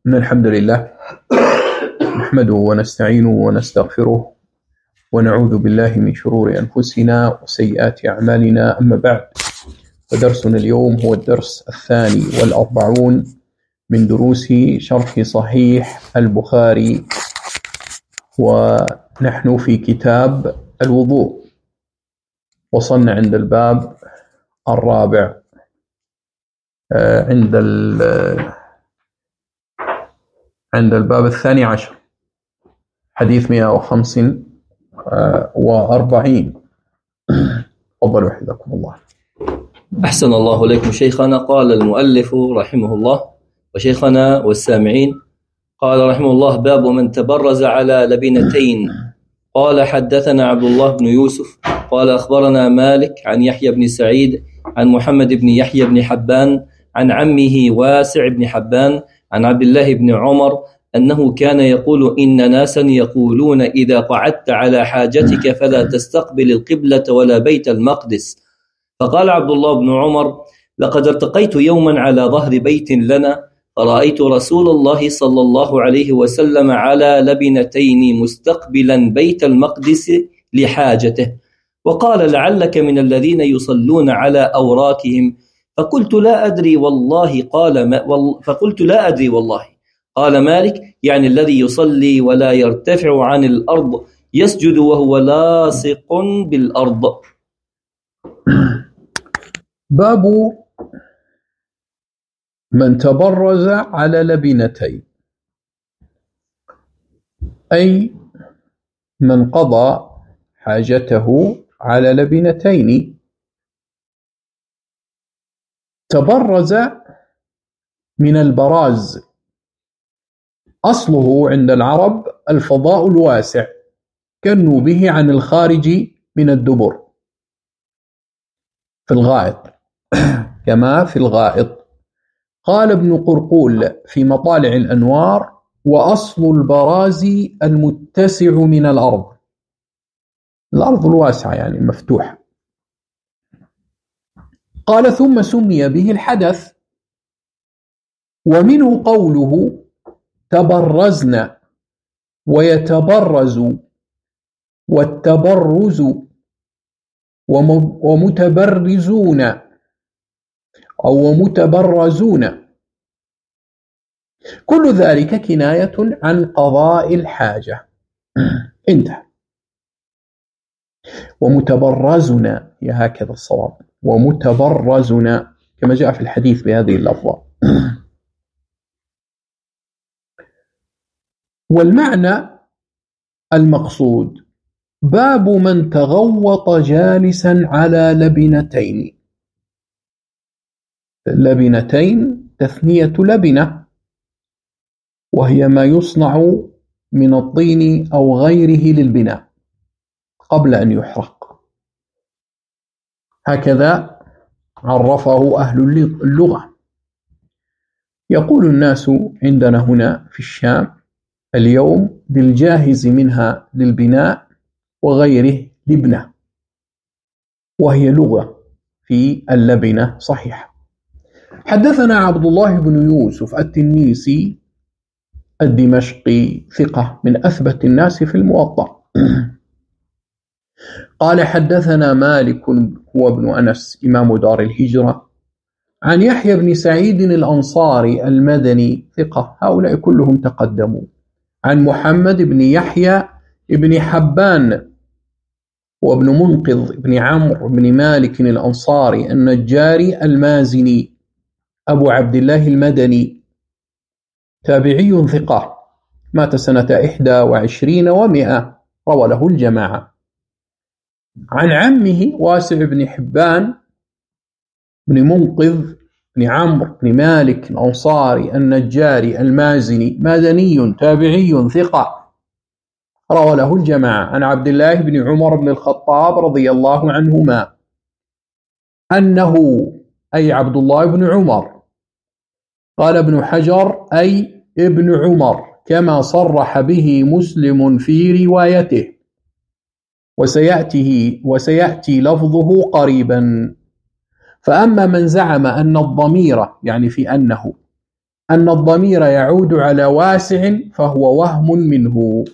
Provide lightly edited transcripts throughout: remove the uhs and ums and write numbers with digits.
إن الحمد لله نحمده ونستعينه ونستغفره ونعوذ بالله من شرور أنفسنا وسيئات أعمالنا. أما بعد، فدرسنا اليوم هو الدرس 42 من دروس شرح صحيح البخاري، ونحن في كتاب الوضوء. وصلنا عند الباب الرابع، عند الباب 12، حديث 145. تفضلوا حفظكم الله. أحسن الله إليكم شيخنا. قال المؤلف رحمه الله وشيخنا والسامعين، قال رحمه الله: باب من تبرز على لبنتين. قال: حدثنا عبد الله بن يوسف قال أخبرنا مالك عن يحيى بن سعيد عن محمد بن يحيى بن حبان عن عمه واسع بن حبان عن عبد الله بن عمر أنه كان يقول: إن ناسا يقولون إذا قعدت على حاجتك فلا تستقبل القبلة ولا بيت المقدس. فقال عبد الله بن عمر: لقد ارتقيت يوما على ظهر بيت لنا فرأيت رسول الله صلى الله عليه وسلم على لبنتين مستقبلا بيت المقدس لحاجته، وقال: لعلك من الذين يصلون على أوراكهم. فقلت: لا أدري والله. قال مالك: يعني الذي يصلي ولا يرتفع عن الأرض، يسجد وهو لاصق بالأرض. باب من تبرز على لبنتين، أي من قضى حاجته على لبنتين. تبرز من البراز، أصله عند العرب الفضاء الواسع، كنوا به عن الخارج من الدبر في الغائط كما في الغائط. قال ابن قرقول في مطالع الأنوار: وأصل البراز المتسع من الأرض الواسعة يعني المفتوحة. قال: ثم سمي به الحدث، ومنه قوله تبرزن ويتبرز والتبرز ومتبرزون أو ومتبرزون، كل ذلك كناية عن قضاء الحاجة. انتهى. ومتبرزنا، يا هكذا الصواب، ومتبرزنا كما جاء في الحديث بهذه اللفظة. والمعنى المقصود: باب من تغوط جالسا على لبنتين. لبنتين تثنية لبنة، وهي ما يصنع من الطين أو غيره للبناء قبل أن يحرق، هكذا عرفه أهل اللغة. يقول الناس عندنا هنا في الشام اليوم بالجاهز منها للبناء وغيره لبنة، وهي لغة في اللبنة صحيحة. حدثنا عبد الله بن يوسف التنيسي الدمشقي، ثقة من أثبت الناس في الموطأ. قال: حدثنا مالك هو ابن أنس إمام دار الهجرة عن يحيى بن سعيد الأنصاري المدني، ثقة، هؤلاء كلهم تقدموا. عن محمد بن يحيى بن حبان وابن منقذ بن عمرو بن مالك الأنصاري النجاري المازني أبو عبد الله المدني، تابعي ثقة، مات سنة 21 و100، روى له الجماعة. عن عمه واسع بن حبان بن منقذ بن عمرو بن مالك الأنصاري النجاري المازني، مدني تابعي ثقة، روى له الجماعة. عن عبد الله بن عمر بن الخطاب رضي الله عنهما أنه، أي عبد الله بن عمر، قال ابن حجر أي ابن عمر، كما صرح به مسلم في روايته، وسيأتي لفظه قريبا. فأما من زعم أن الضمير، يعني في أنه، أن الضمير يعود على واسع فهو وهم منه.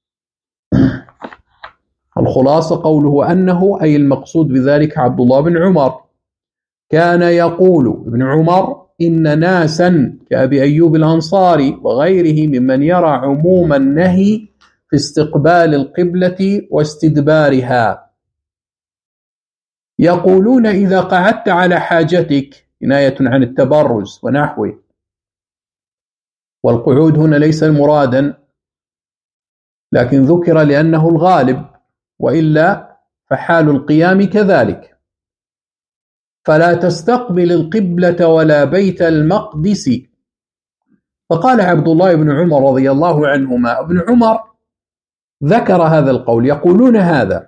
الخلاصة قوله أنه أي المقصود بذلك عبد الله بن عمر كان يقول ابن عمر إن ناسا كأبي أيوب الأنصاري وغيره ممن يرى عموم النهي في استقبال القبلة واستدبارها يقولون إذا قعدت على حاجتك، كناية عن التبرز ونحوه، والقعود هنا ليس مرادا لكن ذكر لأنه الغالب، وإلا فحال القيام كذلك، فلا تستقبل القبلة ولا بيت المقدس. فقال عبد الله بن عمر رضي الله عنهما، ابن عمر ذكر هذا القول، يقولون هذا،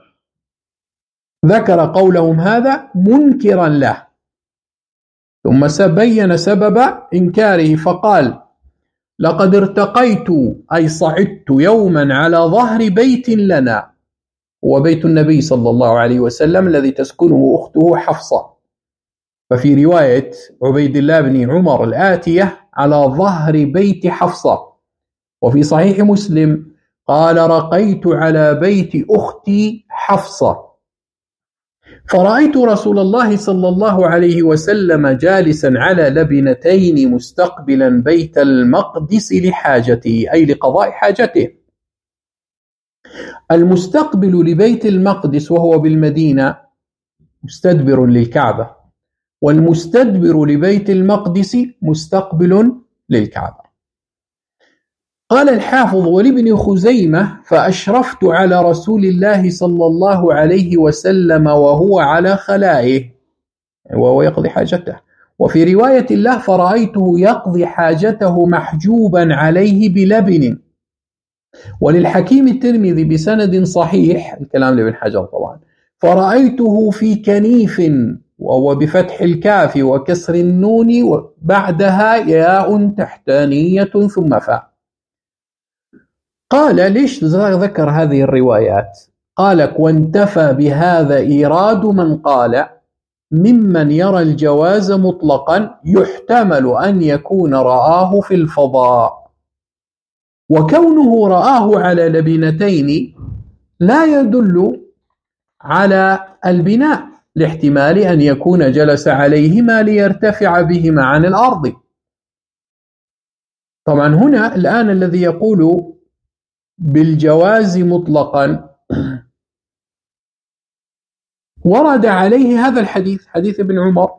ذكر قولهم هذا منكرا له، ثم بين سبب إنكاره فقال لقد ارتقيت أي صعدت يوما على ظهر بيت لنا، هو بيت النبي صلى الله عليه وسلم الذي تسكنه أخته حفصة، ففي رواية عبيد الله بن عمر الآتية على ظهر بيت حفصة، وفي صحيح مسلم قال رقيت على بيت أختي حفصة فرأيت رسول الله صلى الله عليه وسلم جالسا على لبنتين مستقبلا بيت المقدس لحاجته أي لقضاء حاجته. المستقبل لبيت المقدس وهو بالمدينة مستدبر للكعبة، والمستدبر لبيت المقدس مستقبل للكعبة. قال الحافظ ولابن خزيمة فأشرفت على رسول الله صلى الله عليه وسلم وهو على خلائه وهو يقضي حاجته، وفي رواية الله فرأيته يقضي حاجته محجوبا عليه بلبن. وللحكيم الترمذي بسند صحيح، الكلام لابن حجر طبعا، فرأيته في كنيف وهو بفتح الكاف وكسر النون وبعدها ياء تحتانية ثم فاء. قال ليش ذكر هذه الروايات؟ قال وانتفى بهذا إيراد من قال ممن يرى الجواز مطلقا يحتمل أن يكون رآه في الفضاء، وكونه رآه على لبنتين لا يدل على البناء، لاحتمال أن يكون جلس عليهما ليرتفع بهما عن الأرض. طبعا هنا الآن الذي يقول بالجواز مطلقا ورد عليه هذا الحديث، حديث ابن عمر.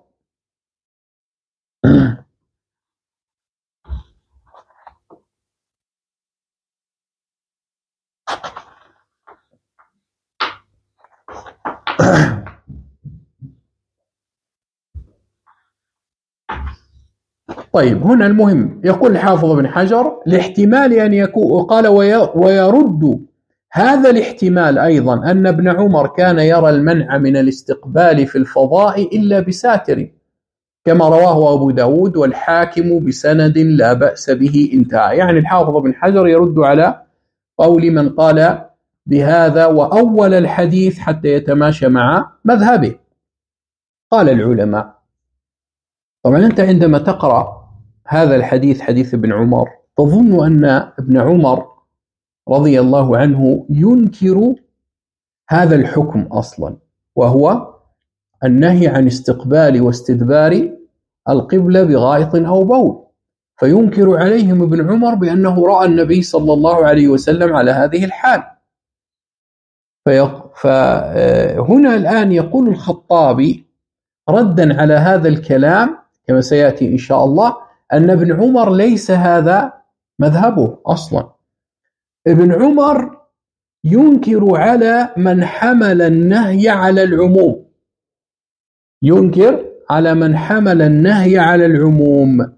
طيب هنا المهم يقول الحافظ بن حجر لاحتمال أن يكون، قال ويرد هذا الاحتمال أيضا أن ابن عمر كان يرى المنع من الاستقبال في الفضاء إلا بساتر كما رواه أبو داود والحاكم بسند لا بأس به انتهى. يعني الحافظ بن حجر يرد على قول من قال بهذا وأول الحديث حتى يتماشى مع مذهبه. قال العلماء طبعا أنت عندما تقرأ هذا الحديث حديث ابن عمر تظن أن ابن عمر رضي الله عنه ينكر هذا الحكم أصلا، وهو النهي عن استقبال واستدبار القبلة بغائط أو بول، فينكر عليهم ابن عمر بأنه رأى النبي صلى الله عليه وسلم على هذه الحال. فهنا الآن يقول الخطابي ردا على هذا الكلام كما سيأتي إن شاء الله أن ابن عمر ليس هذا مذهبه أصلا. ابن عمر ينكر على من حمل النهي على العموم، ينكر على من حمل النهي على العموم،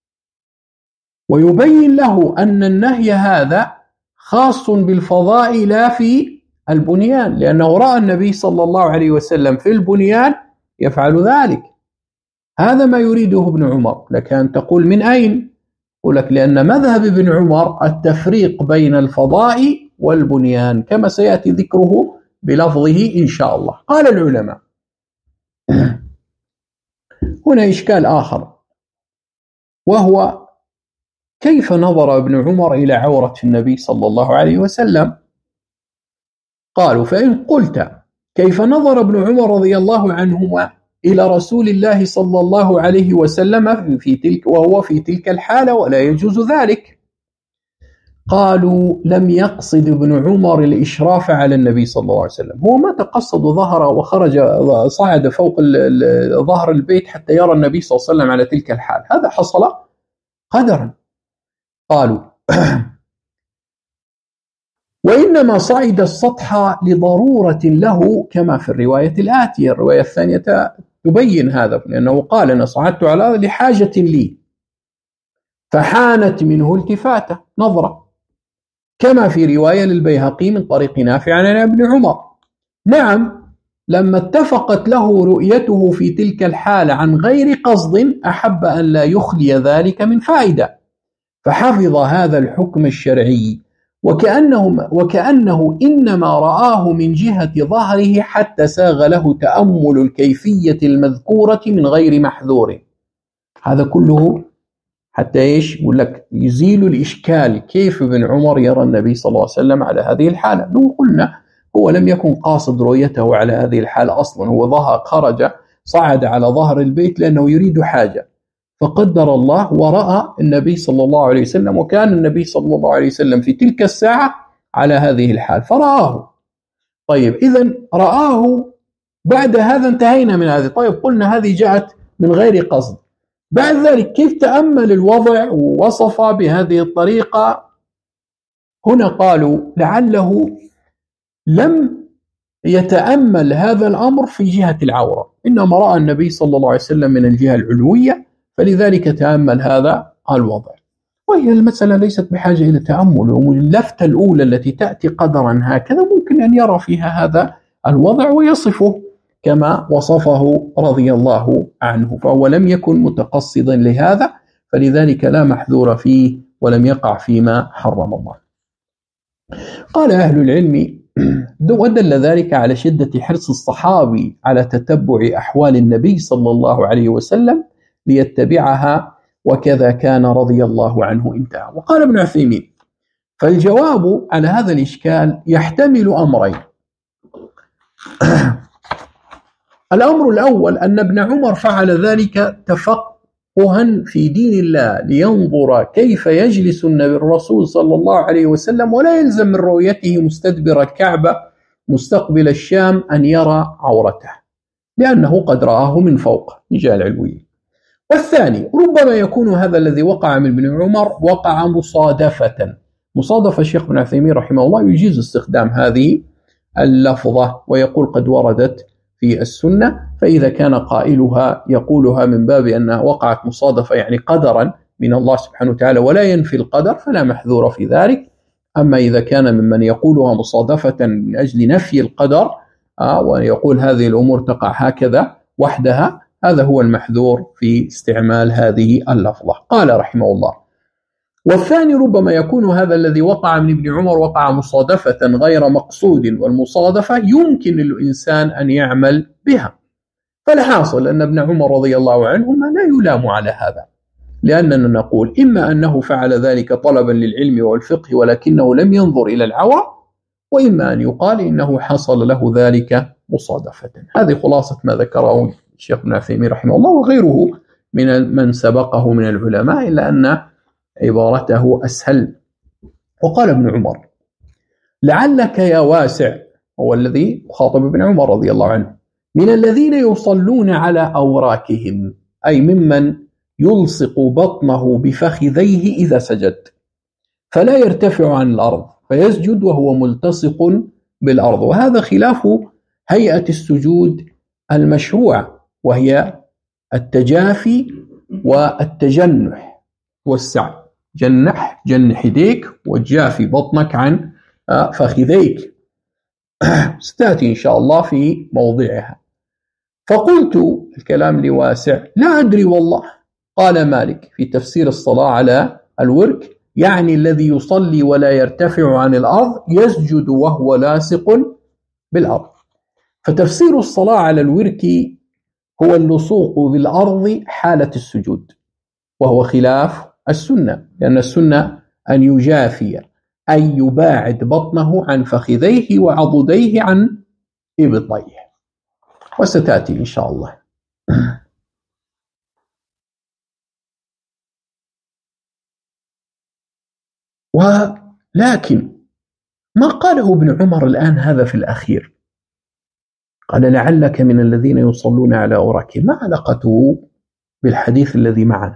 ويبين له أن النهي هذا خاص بالفضاء لا في البنيان، لأنه رأى النبي صلى الله عليه وسلم في البنيان يفعل ذلك. هذا ما يريده ابن عمر. لك أن تقول من أين؟ أقول لك لأن مذهب ابن عمر التفريق بين الفضاء والبنيان كما سيأتي ذكره بلفظه إن شاء الله. قال العلماء هنا إشكال آخر، وهو كيف نظر ابن عمر إلى عورة النبي صلى الله عليه وسلم. قالوا: فإن قلت كيف نظر ابن عمر رضي الله عنهما إلى رسول الله صلى الله عليه وسلم وهو في تلك الحالة ولا يجوز ذلك. قالوا: لم يقصد ابن عمر الإشراف على النبي صلى الله عليه وسلم، هو ما تقصد ظهره وخرج صعد فوق ظهر البيت حتى يرى النبي صلى الله عليه وسلم على تلك الحال، هذا حصل قدرا. قالوا: وإنما صعد السطح لضرورة له كما في الرواية الآتية. الرواية الثانية تبين هذا، لأنه قال: أنا صعدت على هذا لحاجة لي، فحانت منه التفاتة نظرة، كما في رواية للبيهقي من طريق نافع عن ابن عمر. نعم، لما اتفقت له رؤيته في تلك الحالة عن غير قصد أحب أن لا يخلي ذلك من فائدة، فحفظ هذا الحكم الشرعي، وكأنه إنما رآه من جهة ظهره حتى ساغ له تأمل الكيفية المذكورة من غير محذور. هذا كله حتى يقول لك يزيل الإشكال كيف ابن عمر يرى النبي صلى الله عليه وسلم على هذه الحالة. لو قلنا هو لم يكن قاصد رؤيته على هذه الحالة أصلا، هو خرج صعد على ظهر البيت لأنه يريد حاجة، فقدر الله ورأى النبي صلى الله عليه وسلم، وكان النبي صلى الله عليه وسلم في تلك الساعة على هذه الحال فرآه. طيب إذن رآه، بعد هذا انتهينا من هذه. طيب قلنا هذه جاءت من غير قصد، بعد ذلك كيف تأمل الوضع ووصف بهذه الطريقة؟ هنا قالوا لعله لم يتأمل هذا الأمر في جهة العورة، إنما رأى النبي صلى الله عليه وسلم من الجهة العلوية، فلذلك تأمل هذا الوضع. وهي المسألة ليست بحاجة إلى تأمل، واللفتة الأولى التي تأتي قدرا هكذا ممكن أن يرى فيها هذا الوضع ويصفه كما وصفه رضي الله عنه، فهو لم يكن متقصدا لهذا، فلذلك لا محذور فيه ولم يقع فيما حرم الله. قال أهل العلم: ودل ذلك على شدة حرص الصحابي على تتبع أحوال النبي صلى الله عليه وسلم ليتبعها، وكذا كان رضي الله عنه انتهى. وقال ابن عثيمين: فالجواب على هذا الإشكال يحتمل أمرين. الأمر الأول أن ابن عمر فعل ذلك تفقها في دين الله، لينظر كيف يجلس الرسول صلى الله عليه وسلم، ولا يلزم من رؤيته مستدبر الكعبة مستقبل الشام أن يرى عورته، لأنه قد رآه من فوق رجال العلوية. والثاني ربما يكون هذا الذي وقع من ابن عمر وقع مصادفة. مصادفة الشيخ ابن عثيمين رحمه الله يجيز استخدام هذه اللفظة، ويقول قد وردت في السنة، فإذا كان قائلها يقولها من باب أنها وقعت مصادفة يعني قدرا من الله سبحانه وتعالى ولا ينفي القدر فلا محذور في ذلك. أما إذا كان ممن يقولها مصادفة من أجل نفي القدر ويقول هذه الأمور تقع هكذا وحدها، هذا هو المحذور في استعمال هذه اللفظة. قال رحمه الله: والثاني ربما يكون هذا الذي وقع من ابن عمر وقع مصادفة غير مقصود، والمصادفة يمكن للإنسان أن يعمل بها، فالحاصل أن ابن عمر رضي الله عنهما لا يلام على هذا، لأننا نقول إما أنه فعل ذلك طلبا للعلم والفقه ولكنه لم ينظر إلى العورة، وإما أن يقال إنه حصل له ذلك مصادفة. هذه خلاصة ما ذكره الشيخ ابن عثيمين رحمه الله وغيره من سبقه من العلماء، إلا أن عبارته أسهل. وقال ابن عمر: لعلك يا واسع، هو الذي خاطب ابن عمر رضي الله عنه، من الذين يصلون على أوراكهم، أي ممن يلصق بطنه بفخذيه إذا سجد فلا يرتفع عن الأرض فيسجد وهو ملتصق بالأرض، وهذا خلاف هيئة السجود المشروع، وهي التجافي والتجنح والسعي. جنح يديك وجافي بطنك عن فخذيك، ستأتي إن شاء الله في موضعها. فقلت الكلام لواسع: لا أدري والله. قال مالك في تفسير الصلاة على الورك: يعني الذي يصلي ولا يرتفع عن الأرض يسجد وهو لاصق بالأرض. فتفسير الصلاة على الورك هو اللصوق بالأرض حالة السجود، وهو خلاف السنة، لأن السنة أن يجافي، أي يباعد بطنه عن فخذيه وعضديه عن إبطيه، وستأتي إن شاء الله. ولكن ما قاله ابن عمر الآن هذا في الأخير، قال لعلك من الذين يصلون على أوراك، ما علاقته بالحديث الذي معنا؟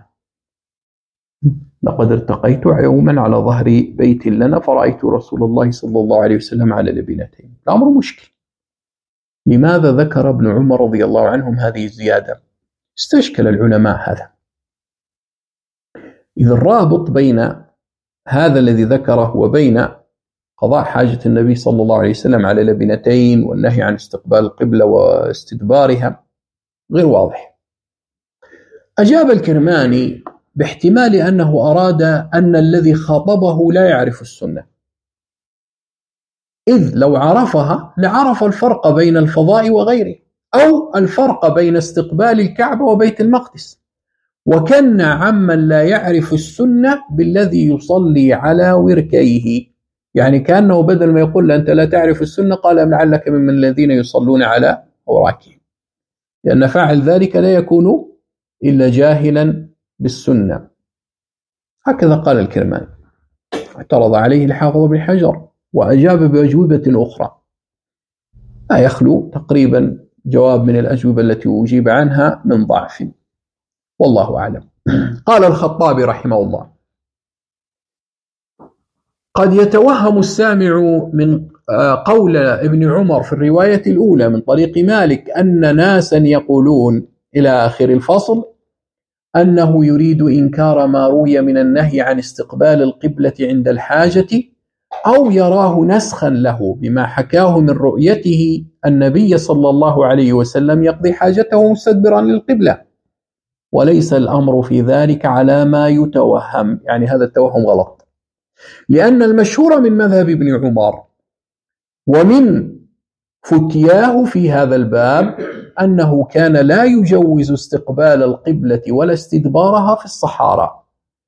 لقد ارتقيت يوما على ظهر بيت لنا فرأيت رسول الله صلى الله عليه وسلم على لبنتين. الأمر مشكل. لماذا ذكر ابن عمر رضي الله عنهم هذه الزيادة؟ استشكل العلماء هذا، إذ الرابط بين هذا الذي ذكره وبين قضاء حاجة النبي صلى الله عليه وسلم على لبنتين والنهي عن استقبال القبلة واستدبارها غير واضح. أجاب الكرماني باحتمال أنه أراد أن الذي خاطبه لا يعرف السنة، إذ لو عرفها لعرف الفرق بين الفضاء وغيره، أو الفرق بين استقبال الكعبة وبيت المقدس، وكن عمن لا يعرف السنة بالذي يصلي على وركيه، يعني كأنه بدل ما يقول أنت لا تعرف السنة قال لعلك من الذين يصلون على أوراكهم، لأن فاعل ذلك لا يكون إلا جاهلا بالسنة. هكذا قال الكرماني. اعترض عليه الحافظ بن حجر وأجاب بأجوبة أخرى لا يخلو تقريبا جواب من الأجوبة التي أجيب عنها من ضعف، والله أعلم. قال الخطابي رحمه الله: قد يتوهم السامع من قول ابن عمر في الرواية الأولى من طريق مالك أن ناسا يقولون إلى آخر الفصل أنه يريد إنكار ما روي من النهي عن استقبال القبلة عند الحاجة، أو يراه نسخا له بما حكاه من رؤيته النبي صلى الله عليه وسلم يقضي حاجته مستدبرا للقبلة، وليس الأمر في ذلك على ما يتوهم، يعني هذا التوهم غلط، لأن المشهور من مذهب ابن عمر ومن فتياه في هذا الباب أنه كان لا يجوز استقبال القبلة ولا استدبارها في الصحارى،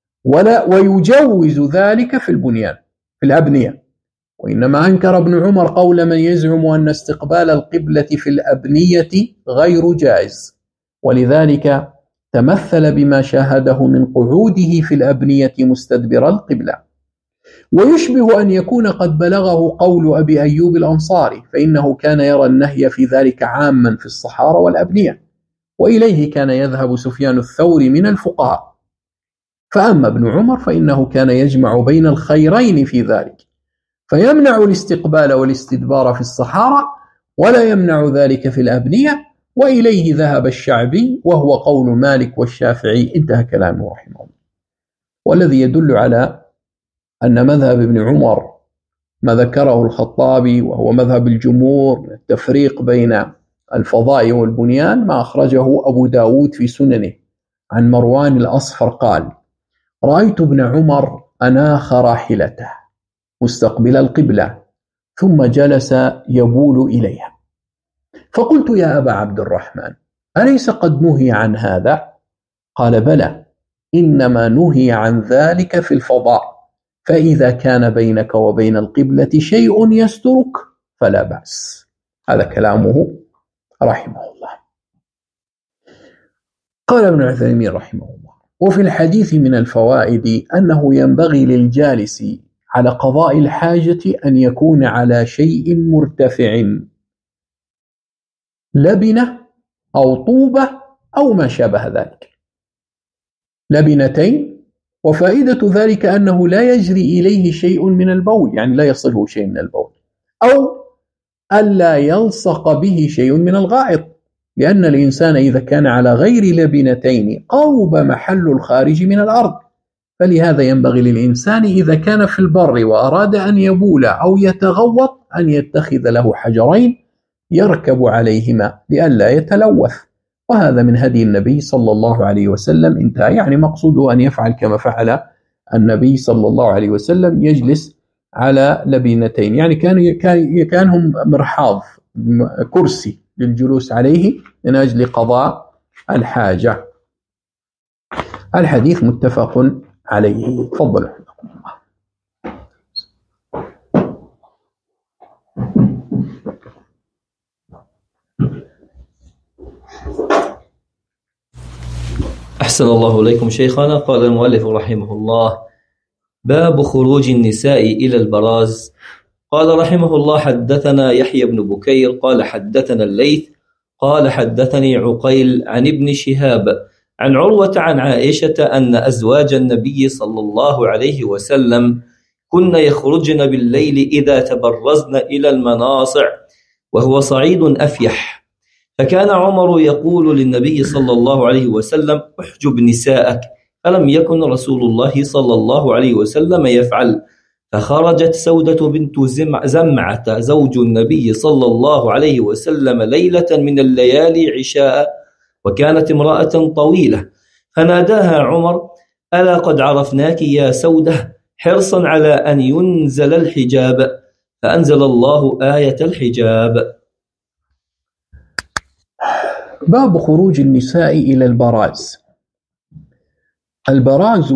ويجوز ذلك في البنيان في الأبنية، وإنما أنكر ابن عمر قول من يزعم أن استقبال القبلة في الأبنية غير جائز، ولذلك تمثل بما شاهده من قعوده في الأبنية مستدبر القبلة. ويشبه أن يكون قد بلغه قول أبي أيوب الأنصاري، فإنه كان يرى النهي في ذلك عاما في الصحارى والأبنية، وإليه كان يذهب سفيان الثوري من الفقهاء. فأما ابن عمر فإنه كان يجمع بين الخيرين في ذلك، فيمنع الاستقبال والاستدبار في الصحارى ولا يمنع ذلك في الأبنية، وإليه ذهب الشعبي وهو قول مالك والشافعي. انتهى كلامه رحمه الله. والذي يدل على أن مذهب ابن عمر ما ذكره الخطابي وهو مذهب الجمهور التفريق بين الفضاء والبنيان ما أخرجه أبو داود في سننه عن مروان الأصفر قال: رأيت ابن عمر أناخ راحلته مستقبل القبلة ثم جلس يبول إليها، فقلت: يا أبا عبد الرحمن، أليس قد نهي عن هذا؟ قال: بلى، إنما نهي عن ذلك في الفضاء، فإذا كان بينك وبين القبلة شيء يسترك فلا بأس. هذا كلامه رحمه الله. قال ابن عثيمين رحمه الله: وفي الحديث من الفوائد أنه ينبغي للجالس على قضاء الحاجة أن يكون على شيء مرتفع، لبنة أو طوبة أو ما شابه ذلك، لبنتين، وفائدة ذلك أنه لا يجري إليه شيء من البول، يعني لا يصله شيء من البول، أو ألا يلصق به شيء من الغائط، لأن الإنسان إذا كان على غير لبنتين قرب محل الخارج من الأرض، فلهذا ينبغي للإنسان إذا كان في البر وأراد أن يبول أو يتغوط أن يتخذ له حجرين يركب عليهما لئلا يتلوث، وهذا من هدي النبي صلى الله عليه وسلم. انتهى. يعني مقصوده أن يفعل كما فعل النبي صلى الله عليه وسلم، يجلس على لبنتين، يعني كان هم مرحاض، كرسي للجلوس عليه من أجل قضاء الحاجة. الحديث متفق عليه. تفضل. أحسن الله إليكم شيخنا. قال المؤلف رحمه الله: باب خروج النساء إلى البراز. قال رحمه الله: حدثنا يحيى بن بكير قال حدثنا الليث قال حدثني عقيل عن ابن شهاب عن عروة عن عائشة أن أزواج النبي صلى الله عليه وسلم كن يخرجن بالليل إذا تبرزن إلى المناصع وهو صعيد أفيح، فكان عمر يقول للنبي صلى الله عليه وسلم: احجب نساءك، فلم يكن رسول الله صلى الله عليه وسلم يفعل. فخرجت سودة بنت زمعة زوج النبي صلى الله عليه وسلم ليلة من الليالي عشاء، وكانت امرأة طويلة، فناداها عمر: ألا قد عرفناك يا سودة، حرصا على أن ينزل الحجاب، فأنزل الله آية الحجاب. باب خروج النساء إلى البراز. البراز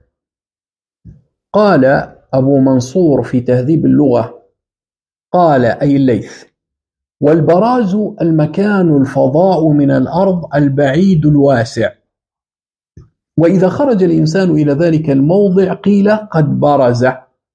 قال أبو منصور في تهذيب اللغة قال أي الليث: والبراز المكان الفضاء من الأرض البعيد الواسع، وإذا خرج الإنسان إلى ذلك الموضع قيل قد برز،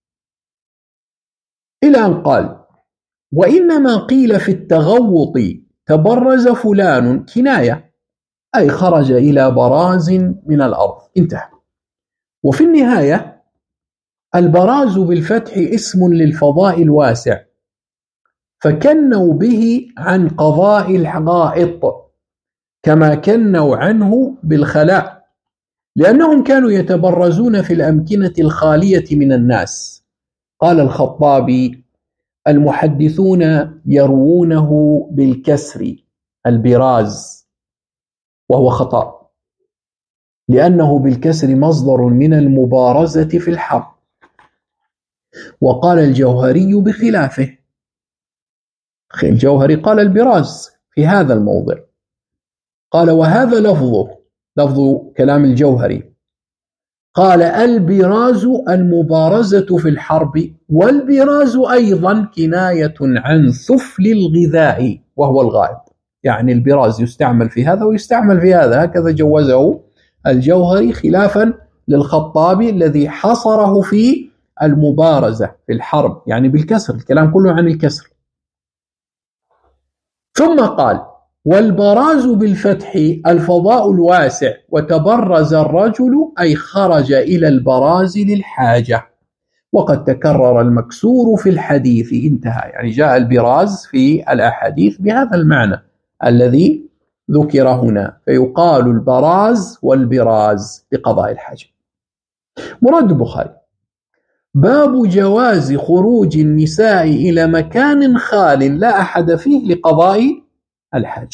إلى أن قال: وإنما قيل في التغوط تبرز فلان كناية، أي خرج إلى براز من الأرض، انتهى. وفي النهاية البراز بالفتح اسم للفضاء الواسع، فكنوا به عن قضاء الغائط كما كنوا عنه بالخلاء، لأنهم كانوا يتبرزون في الأمكنة الخالية من الناس. قال الخطابي: المحدثون يروونه بالكسر البراز، وهو خطأ، لأنه بالكسر مصدر من المبارزة في الحرب. وقال الجوهري بخلافه، الجوهري قال البراز في هذا الموضع، قال وهذا لفظ كلام الجوهري، قال البراز المبارزة في الحرب، والبراز أيضا كناية عن ثفل الغذاء وهو الغائط، يعني البراز يستعمل في هذا ويستعمل في هذا، هكذا جوزه الجوهري خلافا للخطابي الذي حصره في المبارزة في الحرب، يعني بالكسر، الكلام كله عن الكسر. ثم قال: والبراز بالفتح الفضاء الواسع، وتبرز الرجل أي خرج إلى البراز للحاجة، وقد تكرر المكسور في الحديث، انتهى. يعني جاء البراز في الأحاديث بهذا المعنى الذي ذكر هنا، فيقال البراز والبراز لقضاء الحاجة. مراد البخاري: باب جواز خروج النساء إلى مكان خال لا أحد فيه لقضاء الحاجة.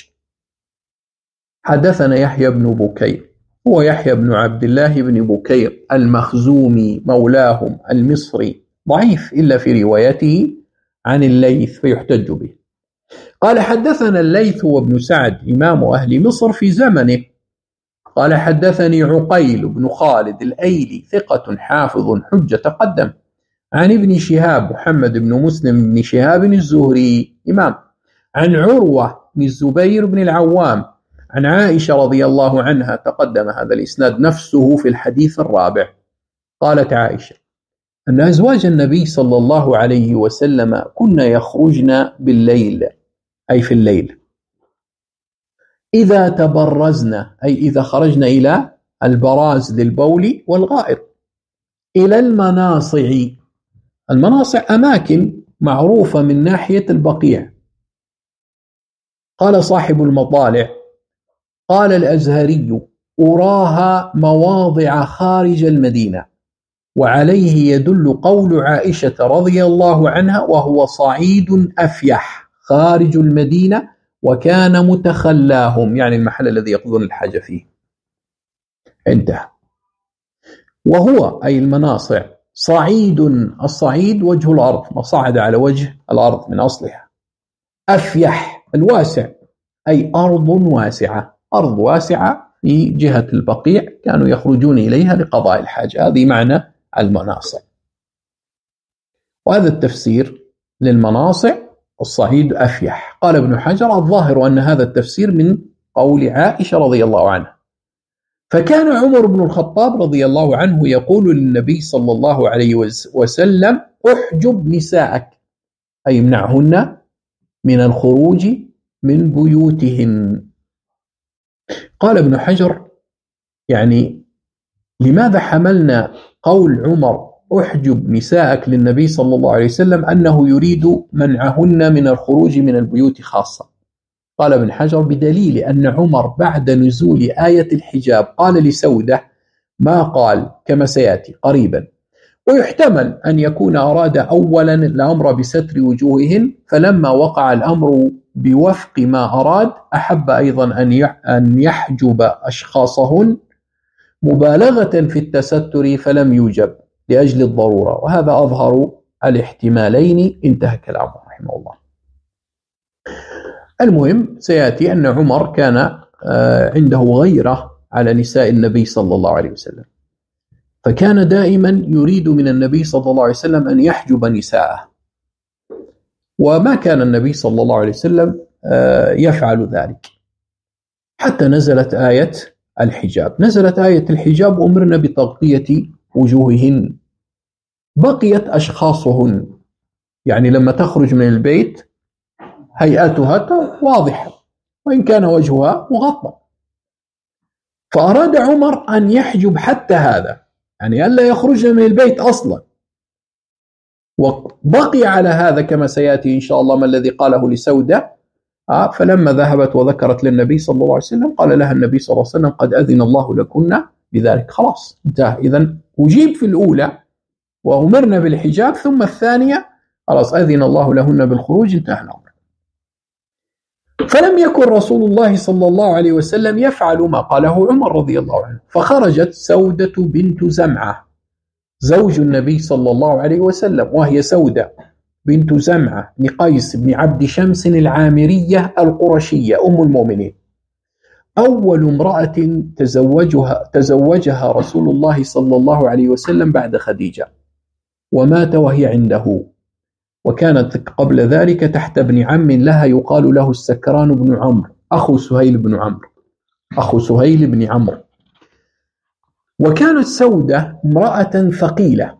حدثنا يحيى بن بكير، هو يحيى بن عبد الله بن بكير المخزومي مولاهم المصري، ضعيف إلا في روايته عن الليث فيحتج به. قال حدثنا الليث وابن سعد إمام أهل مصر في زمنه، قال حدثني عقيل بن خالد الأيلي ثقة حافظ حجة تقدم، عن ابن شهاب محمد بن مسلم بن شهاب الزهري إمام، عن عروة بن الزبير بن العوام عن عائشة رضي الله عنها، تقدم هذا الإسناد نفسه في الحديث الرابع. قالت عائشة أن أزواج النبي صلى الله عليه وسلم كن يخرجن بالليل، أي في الليل، إذا تبرزنا، أي إذا خرجنا إلى البراز للبول والغائط، إلى المناصع. المناصع أماكن معروفة من ناحية البقيع. قال صاحب المطالع: قال الأزهري: أراها مواضع خارج المدينة، وعليه يدل قول عائشة رضي الله عنها: وهو صعيد أفيح خارج المدينة، وكان متخلاهم، يعني المحل الذي يقضون الحاجة فيه، انتهى. وهو أي المناصع صعيد، الصعيد وجه الأرض، ما صعد على وجه الأرض من أصلها. أفيح الواسع، أي أرض واسعة، أرض واسعة في جهة البقيع، كانوا يخرجون إليها لقضاء الحاجة. هذه معنى المناصع. وهذا التفسير للمناصع الصعيد أفيح. قال ابن حجر: الظاهر أن هذا التفسير من قول عائشة رضي الله عنها. فكان عمر بن الخطاب رضي الله عنه يقول للنبي صلى الله عليه وسلم: احجب نساءك، أي امنعهن من الخروج من بيوتهن. قال ابن حجر: يعني لماذا حملنا قول عمر احجب نساءك للنبي صلى الله عليه وسلم أنه يريد منعهن من الخروج من البيوت خاصة؟ قال ابن حجر: بدليل أن عمر بعد نزول آية الحجاب قال لسودة ما قال كما سيأتي قريبا، ويحتمل أن يكون أراد أولا الأمر بستر وجوههن، فلما وقع الأمر بوفق ما أراد أحب أيضا أن يحجب أشخاصهن مبالغة في التستر فلم يوجب لأجل الضرورة، وهذا أظهر الاحتمالين. انتهى كلامه رحمه الله. المهم سيأتي أن عمر كان عنده غيرة على نساء النبي صلى الله عليه وسلم، فكان دائما يريد من النبي صلى الله عليه وسلم أن يحجب نساءه، وما كان النبي صلى الله عليه وسلم يفعل ذلك حتى نزلت آية الحجاب. نزلت آية الحجاب وأمرنا بتغطية وجوههن، بقيت أشخاصهن، يعني لما تخرج من البيت هيئتها واضحة وإن كان وجهها مغطى. فأراد عمر أن يحجب حتى هذا، يعني ألا يخرج من البيت أصلا، وبقي على هذا كما سيأتي إن شاء الله ما الذي قاله لسودة. فلما ذهبت وذكرت للنبي صلى الله عليه وسلم قال لها النبي صلى الله عليه وسلم: قد أذن الله لكن بذلك. خلاص انتهى. إذن أجيب في الأولى وأمرنا بالحجاب، ثم الثانية خلاص أذن الله لهن بالخروج، انتهى الأمر. فلم يكن رسول الله صلى الله عليه وسلم يفعل ما قاله عمر رضي الله عنه، فخرجت سودة بنت زمعة زوج النبي صلى الله عليه وسلم، وهي سودة بنت زمعة بن قيس بن عبد شمس العامرية القرشية أم المؤمنين، أول امرأة تزوجها رسول الله صلى الله عليه وسلم بعد خديجة، ومات وهي عنده، وكانت قبل ذلك تحت ابن عم لها يقال له السكران بن عمرو أخو سهيل بن عمرو. وكانت سودة امرأة ثقيلة،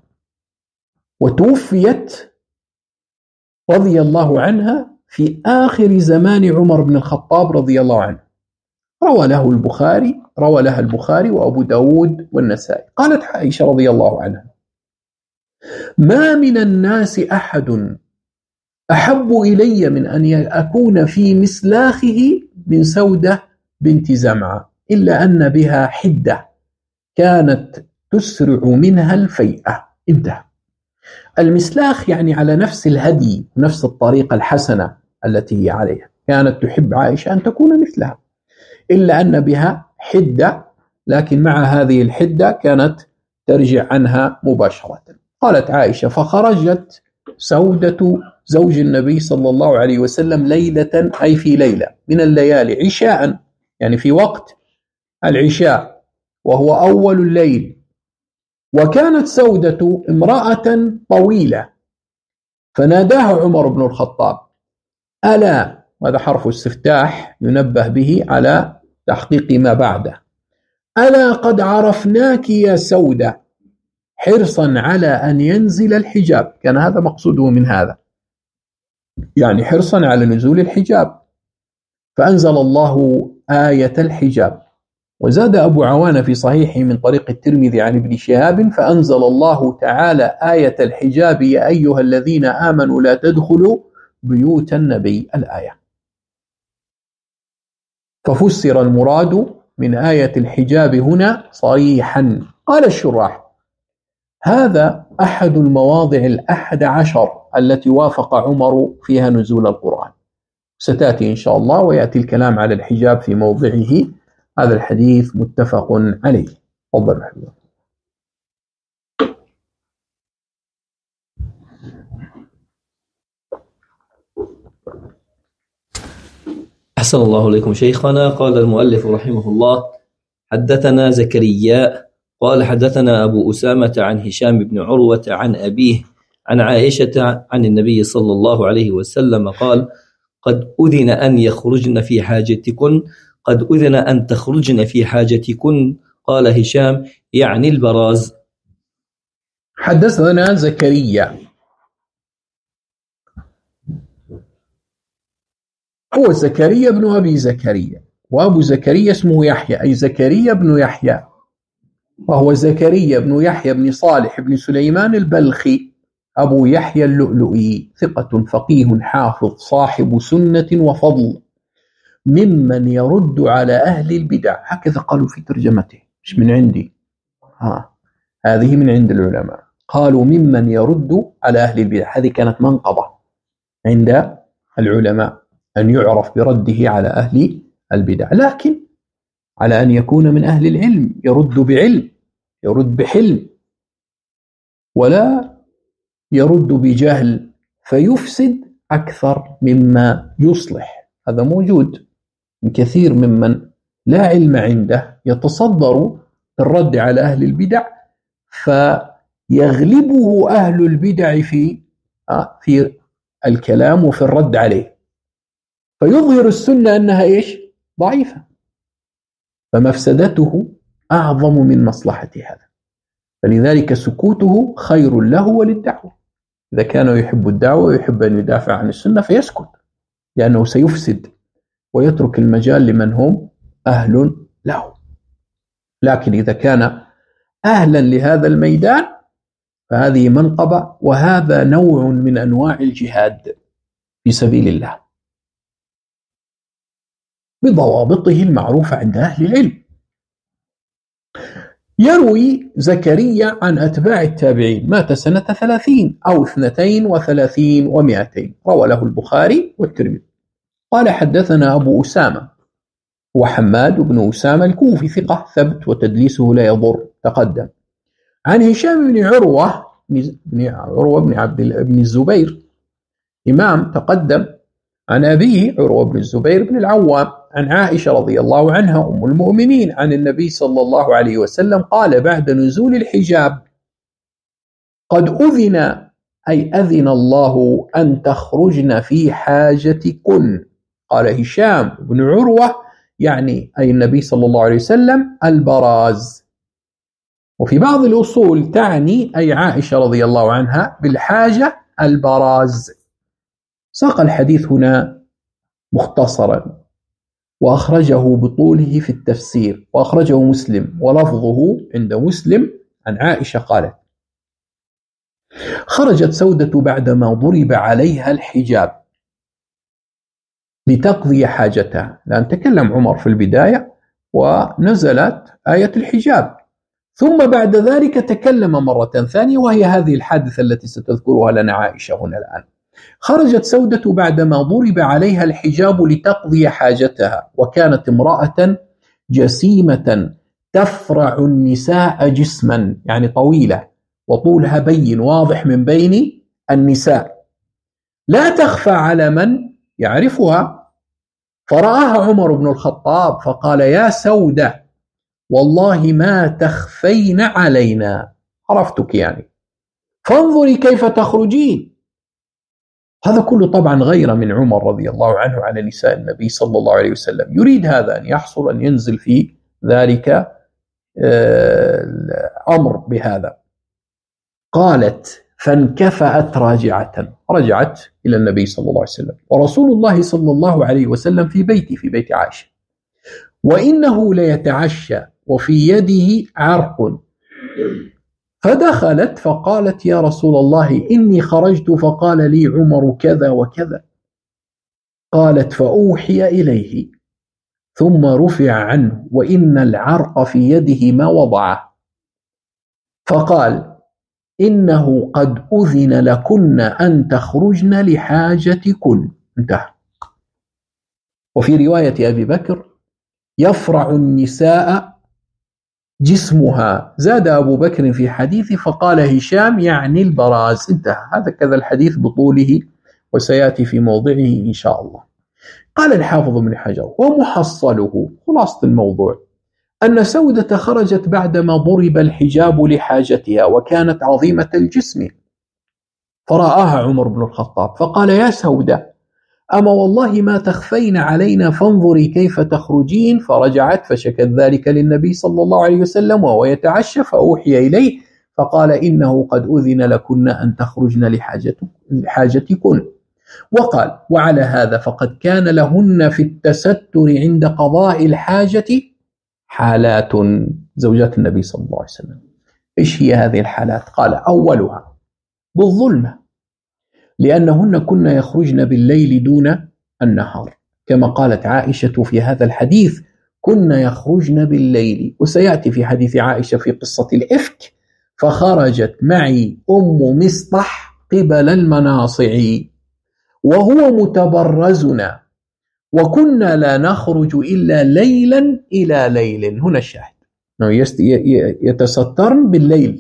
وتوفيت رضي الله عنها في آخر زمان عمر بن الخطاب رضي الله عنه. روى لها البخاري وأبو داود والنسائي. قالت عائشة رضي الله عنها: ما من الناس أحد أحب إلي من أن أكون في مسلاخه من سودة بنت زمعة، إلا أن بها حدة كانت تسرع منها الفيئة. انتهى. المسلاخ يعني على نفس الهدي، نفس الطريقة الحسنة التي هي عليها. كانت تحب عائشة أن تكون مثلها، إلا أن بها حدة، لكن مع هذه الحدة كانت ترجع عنها مباشرة. قالت عائشة: فخرجت سودة زوج النبي صلى الله عليه وسلم ليلة، أي في ليلة من الليالي، عشاء يعني في وقت العشاء وهو أول الليل. وكانت سودة امرأة طويلة، فناداها عمر بن الخطاب: ألا، هذا حرف استفتاح ينبه به على تحقيق ما بعده، ألا قد عرفناك يا سودة، حرصا على أن ينزل الحجاب. كان هذا مقصوده من هذا، يعني حرصا على نزول الحجاب، فأنزل الله آية الحجاب. وزاد أبو عوانة في صحيحه من طريق الترمذي عن ابن شهاب: فأنزل الله تعالى آية الحجاب يا أيها الذين آمنوا لا تدخلوا بيوت النبي، الآية. ففسر المراد من آية الحجاب هنا صريحا. قال الشراح: هذا أحد المواضع 11 التي وافق عمر فيها نزول القرآن. ستأتي إن شاء الله ويأتي الكلام على الحجاب في موضعه. هذا الحديث متفق عليه. تفضل حبيبي. أحسن الله إليكم شيخنا. قال المؤلف رحمه الله: حدثنا زكريا قال حدثنا أبو أسامة عن هشام بن عروة عن أبيه عن عائشة عن النبي صلى الله عليه وسلم قال قد أذن أن يخرجن في حاجتكن قد أذن أن تخرجن في حاجتكن. قال هشام يعني البراز. حدثنا زكريا هو زكريا بن أبي زكريا، وأبو زكريا اسمه يحيى، أي زكريا بن يحيى، وهو زكريا بن يحيى بن صالح بن سليمان البلخي أبو يحيى اللؤلؤي، ثقة فقيه حافظ صاحب سنة وفضل، ممن يرد على أهل البدع، هكذا قالوا في ترجمته، مش من عندي، هذه من عند العلماء، قالوا ممن يرد على أهل البدع، هذه كانت منقبة عند العلماء أن يعرف برده على أهل البدع، لكن على أن يكون من أهل العلم، يرد بعلم، يرد بحلم، ولا يرد بجهل فيفسد أكثر مما يصلح. هذا موجود من كثير ممن لا علم عنده يتصدر الرد على أهل البدع، فيغلبه أهل البدع في الكلام وفي الرد عليه، فيظهر السنة أنها إيش؟ ضعيفة، فمفسدته أعظم من مصلحة هذا، فلذلك سكوته خير له وللدعوة. إذا كان يحب الدعوة ويحب أن يدافع عن السنة فيسكت، لأنه سيفسد ويترك المجال لمن هم أهل له. لكن إذا كان أهلا لهذا الميدان فهذه منقبة، وهذا نوع من أنواع الجهاد في سبيل الله بضوابطه المعروفة عند أهل العلم. يروي زكريا عن أتباع التابعين، مات سنة 30 أو 32 و200، روى له البخاري والترمذي. قال حدثنا أبو أسامة وحماد بن أسامة الكوفي، ثقة ثبت وتدليسه لا يضر، تقدم. عن هشام بن عروة بن الزبير، إمام، تقدم. عن أبيه عروة بن الزبير بن العوام عن عائشة رضي الله عنها أم المؤمنين عن النبي صلى الله عليه وسلم قال بعد نزول الحجاب قد أذن، أي أذن الله أن تخرجن في حاجتكن. قال هشام بن عروة يعني أي النبي صلى الله عليه وسلم البراز. وفي بعض الأصول تعني أي عائشة رضي الله عنها بالحاجة البراز. ساق الحديث هنا مختصرا وأخرجه بطوله في التفسير، وأخرجه مسلم، ولفظه عند مسلم عن عائشة قالت خرجت سودة بعدما ضرب عليها الحجاب لتقضي حاجتها، لأن تكلم عمر في البداية ونزلت آية الحجاب، ثم بعد ذلك تكلم مرة ثانية، وهي هذه الحادثة التي ستذكرها لنا عائشة هنا الآن. خرجت سودة بعدما ضرب عليها الحجاب لتقضي حاجتها، وكانت امرأة جسيمة تفرع النساء جسما، يعني طويلة وطولها بين واضح من بين النساء، لا تخفى على من يعرفها. فرآها عمر بن الخطاب فقال يا سودة والله ما تخفين علينا، عرفتك يعني، فانظري كيف تخرجين. هذا كله طبعا غير من عمر رضي الله عنه على نساء النبي صلى الله عليه وسلم، يريد هذا أن يحصل أن ينزل في ذلك الأمر بهذا. قالت فانكفأت راجعة، رجعت إلى النبي صلى الله عليه وسلم، ورسول الله صلى الله عليه وسلم في بيت عائشة، وإنه ليتعشى وفي يده عرق، فدخلت فقالت يا رسول الله إني خرجت فقال لي عمر كذا وكذا. قالت فأوحي إليه ثم رفع عنه وإن العرق في يده ما وضعه، فقال إنه قد أذن لكن أن تخرجن لحاجتكن، انتهى. وفي رواية أبي بكر يفرع النساء جسمها، زاد أبو بكر في حديثه فقال هشام يعني البراز، انتهى. هذا كذا الحديث بطوله وسيأتي في موضعه إن شاء الله. قال الحافظ ابن حجر ومحصله، خلاصة الموضوع، أن سودة خرجت بعدما ضرب الحجاب لحاجتها وكانت عظيمة الجسم، فرآها عمر بن الخطاب فقال: يا سودة، أما والله ما تخفين علينا، فانظري كيف تخرجين. فرجعت فشكت ذلك للنبي صلى الله عليه وسلم وهو يتعشى، فأوحي إليه فقال: إنه قد أذن لكن أن تخرجن لحاجتكن. وقال: وعلى هذا فقد كان لهن في التستر عند قضاء الحاجة حالات، زوجات النبي صلى الله عليه وسلم. إيش هي هذه الحالات؟ قال: أولها بالظلمة، لأنهن كن يخرجن بالليل دون النهار، كما قالت عائشة في هذا الحديث: كن يخرجن بالليل. وسيأتي في حديث عائشة في قصة الإفك: فخرجت معي أم مصطح قبل المناصع وهو متبرزنا، وكنا لا نخرج إلا ليلا إلى ليل. هنا الشاهد، يتسترن بالليل.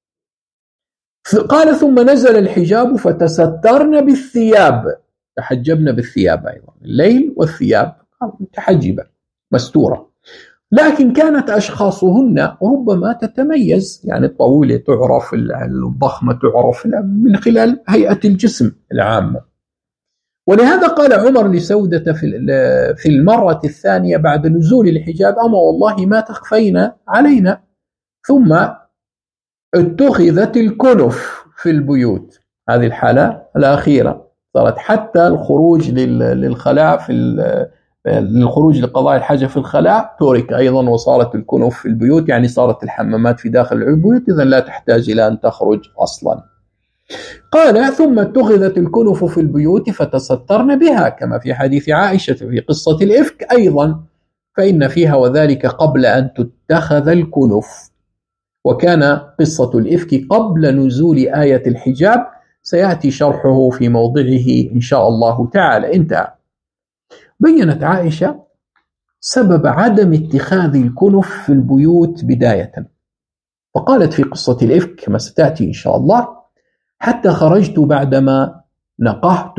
قال: ثم نزل الحجاب فتسترن بالثياب، تحجبن بالثياب أيضا، الليل والثياب متحجبة مستورة. لكن كانت أشخاصهن ربما تتميز، يعني الطويلة تعرف، الضخمة تعرف من خلال هيئة الجسم العامة. ولهذا قال عمر لسودة في المرة الثانية بعد نزول الحجاب: أما والله ما تخفين علينا. ثم اتخذت الكنف في البيوت. هذه الحالة الأخيرة صارت حتى الخروج للخلاء للخروج لقضاء الحاجة في الخلاء ترك أيضا، وصارت الكنف في البيوت، يعني صارت الحمامات في داخل البيوت، إذن لا تحتاج إلى أن تخرج أصلا. قال: ثم اتخذت الكنف في البيوت فتسترن بها، كما في حديث عائشة في قصة الإفك أيضا، فإن فيها: وذلك قبل أن تتخذ الكنف. وكان قصة الإفك قبل نزول آية الحجاب، سيأتي شرحه في موضعه إن شاء الله تعالى. انتهى. بيّنت عائشة سبب عدم اتخاذ الكنف في البيوت بداية، فقالت في قصة الإفك كما ستأتي إن شاء الله: حتى خرجت بعدما نقهت،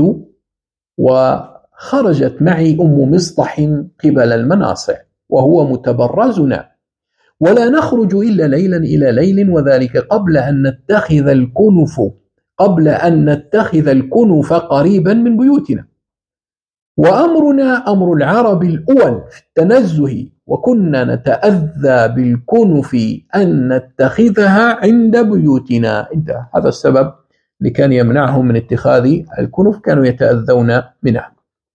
وخرجت معي أم مصطح قبل المناصع وهو متبرزنا، ولا نخرج إلا ليلا إلى ليل، وذلك قبل أن نتخذ الكنف قريبا من بيوتنا، وأمرنا أمر العرب الأول في التنزه، وكنا نتأذى بالكنف أن نتخذها عند بيوتنا. انتهى. هذا السبب اللي كان يمنعهم من اتخاذ الكنف، كانوا يتأذون منها.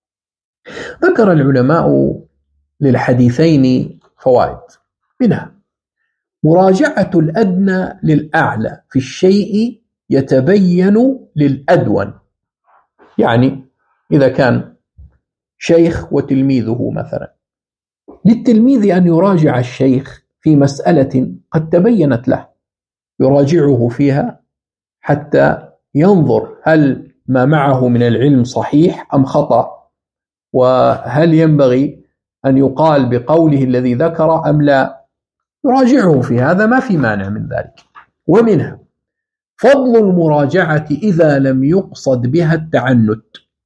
ذكر العلماء للحديثين فوائد، منها: مراجعة الأدنى للأعلى في الشيء يتبين للأدون. يعني إذا كان شيخ وتلميذه مثلا، للتلميذ أن يراجع الشيخ في مسألة قد تبينت له، يراجعه فيها حتى ينظر هل ما معه من العلم صحيح أم خطأ، وهل ينبغي أن يقال بقوله الذي ذكر أم لا، يراجعه في هذا، ما في مانع من ذلك. ومنها فضل المراجعة إذا لم يقصد بها التعنت،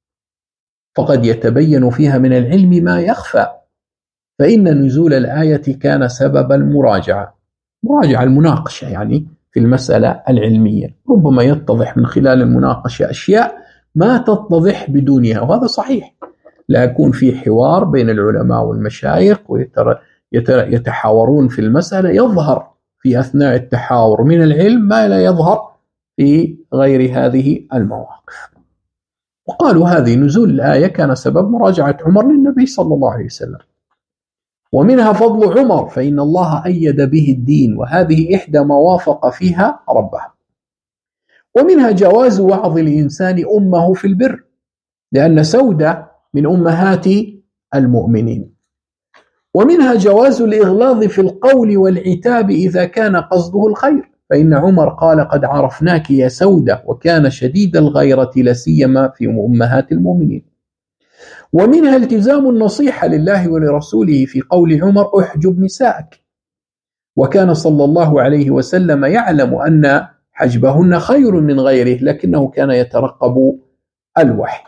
فقد يتبين فيها من العلم ما يخفى، فإن نزول الآية كان سبب المراجعة المناقشة، يعني في المسألة العلمية ربما يتضح من خلال المناقشة أشياء ما تتضح بدونها، وهذا صحيح. لا يكون في حوار بين العلماء والمشايخ ويتحاورون في المسألة، يظهر في أثناء التحاور من العلم ما لا يظهر في غير هذه المواقف. وقالوا هذه نزول الآية كان سبب مراجعة عمر للنبي صلى الله عليه وسلم. ومنها فضل عمر، فإن الله أيد به الدين، وهذه إحدى ما وافق فيها ربه. ومنها جواز وعظ الإنسان أمه في البر، لأن سودة من أمهات المؤمنين. ومنها جواز الإغلاظ في القول والعتاب إذا كان قصده الخير، فإن عمر قال: قد عرفناك يا سودة، وكان شديد الغيرة لسيما في أمهات المؤمنين. ومنها التزام النصيحة لله ولرسوله في قول عمر: احجب نساءك، وكان صلى الله عليه وسلم يعلم أن حجبهن خير من غيره، لكنه كان يترقب الوحي.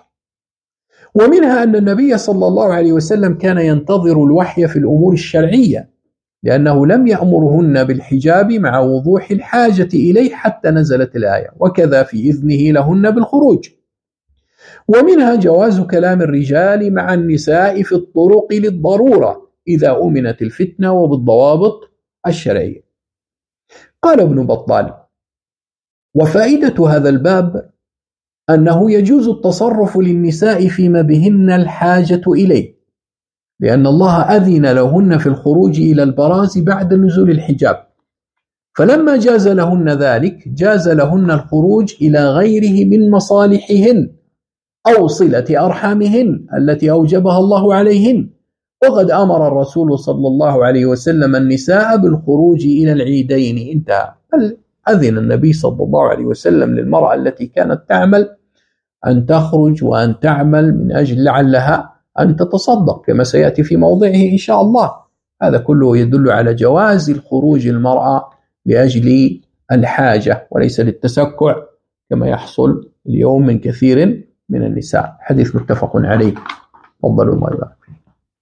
ومنها أن النبي صلى الله عليه وسلم كان ينتظر الوحي في الأمور الشرعية، لأنه لم يأمرهن بالحجاب مع وضوح الحاجة إليه حتى نزلت الآية، وكذا في إذنه لهن بالخروج. ومنها جواز كلام الرجال مع النساء في الطرق للضرورة إذا أمنت الفتنة وبالضوابط الشرعية. قال ابن بطال: وفائدة هذا الباب أنه يجوز التصرف للنساء فيما بهن الحاجة إليه، لأن الله أذن لهن في الخروج إلى البراز بعد نزول الحجاب، فلما جاز لهن ذلك جاز لهن الخروج إلى غيره من مصالحهن أو صلة أرحامهن التي أوجبها الله عليهن. وقد أمر الرسول صلى الله عليه وسلم النساء بالخروج إلى العيدين، انتهى. بل أذن النبي صلى الله عليه وسلم للمرأة التي كانت تعمل أن تخرج وأن تعمل من أجل لعلها أن تتصدق كما سيأتي في موضعه إن شاء الله. هذا كله يدل على جواز الخروج المرأة لأجل الحاجة وليس للتسكع كما يحصل اليوم من كثير من النساء. حديث متفق عليه. تفضلوا الله يبارك فيكم.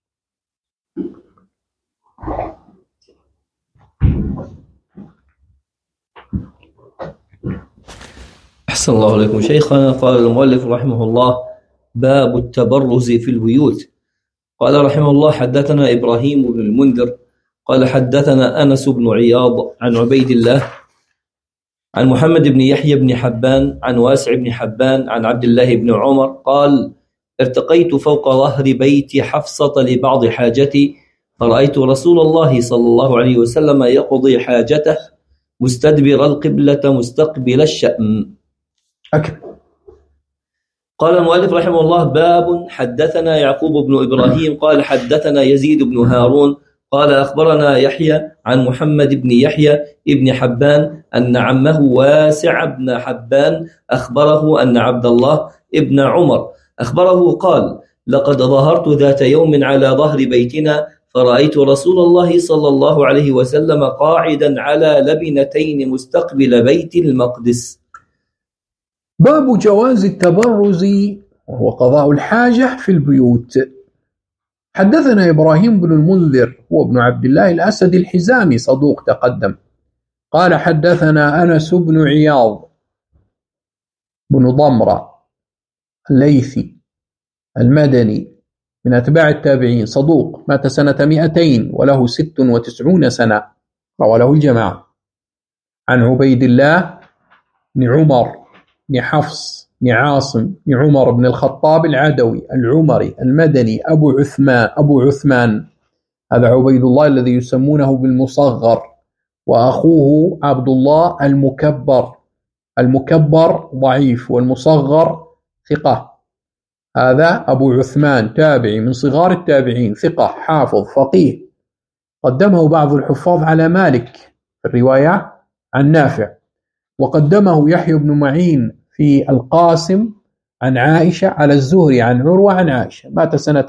أحسن الله عليكم شيخنا. قال المؤلف رحمه الله: باب التبرز في البيوت. قال رحمه الله: حدثنا إبراهيم بن المنذر قال حدثنا أنس بن عياض عن عبيد الله عن محمد بن يحيى بن حبان عن واسع بن حبان عن عبد الله بن عمر قال: ارتقيت فوق ظهر بيت حفصة لبعض حاجتي، فرأيت رسول الله صلى الله عليه وسلم يقضي حاجته مستدبر القبلة مستقبل الشأم. قال المؤلف رحمه الله: باب. حدثنا يعقوب بن إبراهيم قال حدثنا يزيد بن هارون قال أخبرنا يحيى عن محمد بن يحيى ابن حبان أن عمه واسع بن حبان أخبره أن عبد الله ابن عمر أخبره قال: لقد ظهرت ذات يوم على ظهر بيتنا فرأيت رسول الله صلى الله عليه وسلم قاعدا على لبنتين مستقبل بيت المقدس. باب جواز التبرز وهو قضاء الحاجة في البيوت. حدثنا إبراهيم بن المنذر هو ابن عبد الله الأسد الحزامي صدوق تقدم. قال حدثنا أنس بن عياض بن ضمرة الليثي المدني من أتباع التابعين صدوق، مات سنة 200 وله 96 سنة، روى له الجماعة. عن عبيد الله بن عمر بن حفص بن عاصم بن عمر بن الخطاب العدوي العمري المدني أبو عثمان. هذا عبيد الله الذي يسمونه بالمصغر، وأخوه عبد الله المكبر ضعيف والمصغر ثقة. هذا أبو عثمان تابعي من صغار التابعين، ثقة حافظ فقيه، قدمه بعض الحفاظ على مالك في الرواية عن نافع، وقدمه يحيى بن معين في القاسم عن عائشة على الزهري عن عروة عن عائشة. مات سنة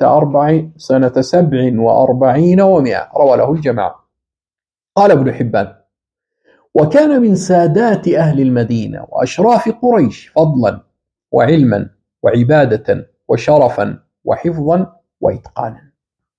47 و100، روى له الجماعة. قال ابن حبان: وكان من سادات أهل المدينة وأشراف قريش فضلا وعلما وعبادة وشرفا وحفظا وإتقانا.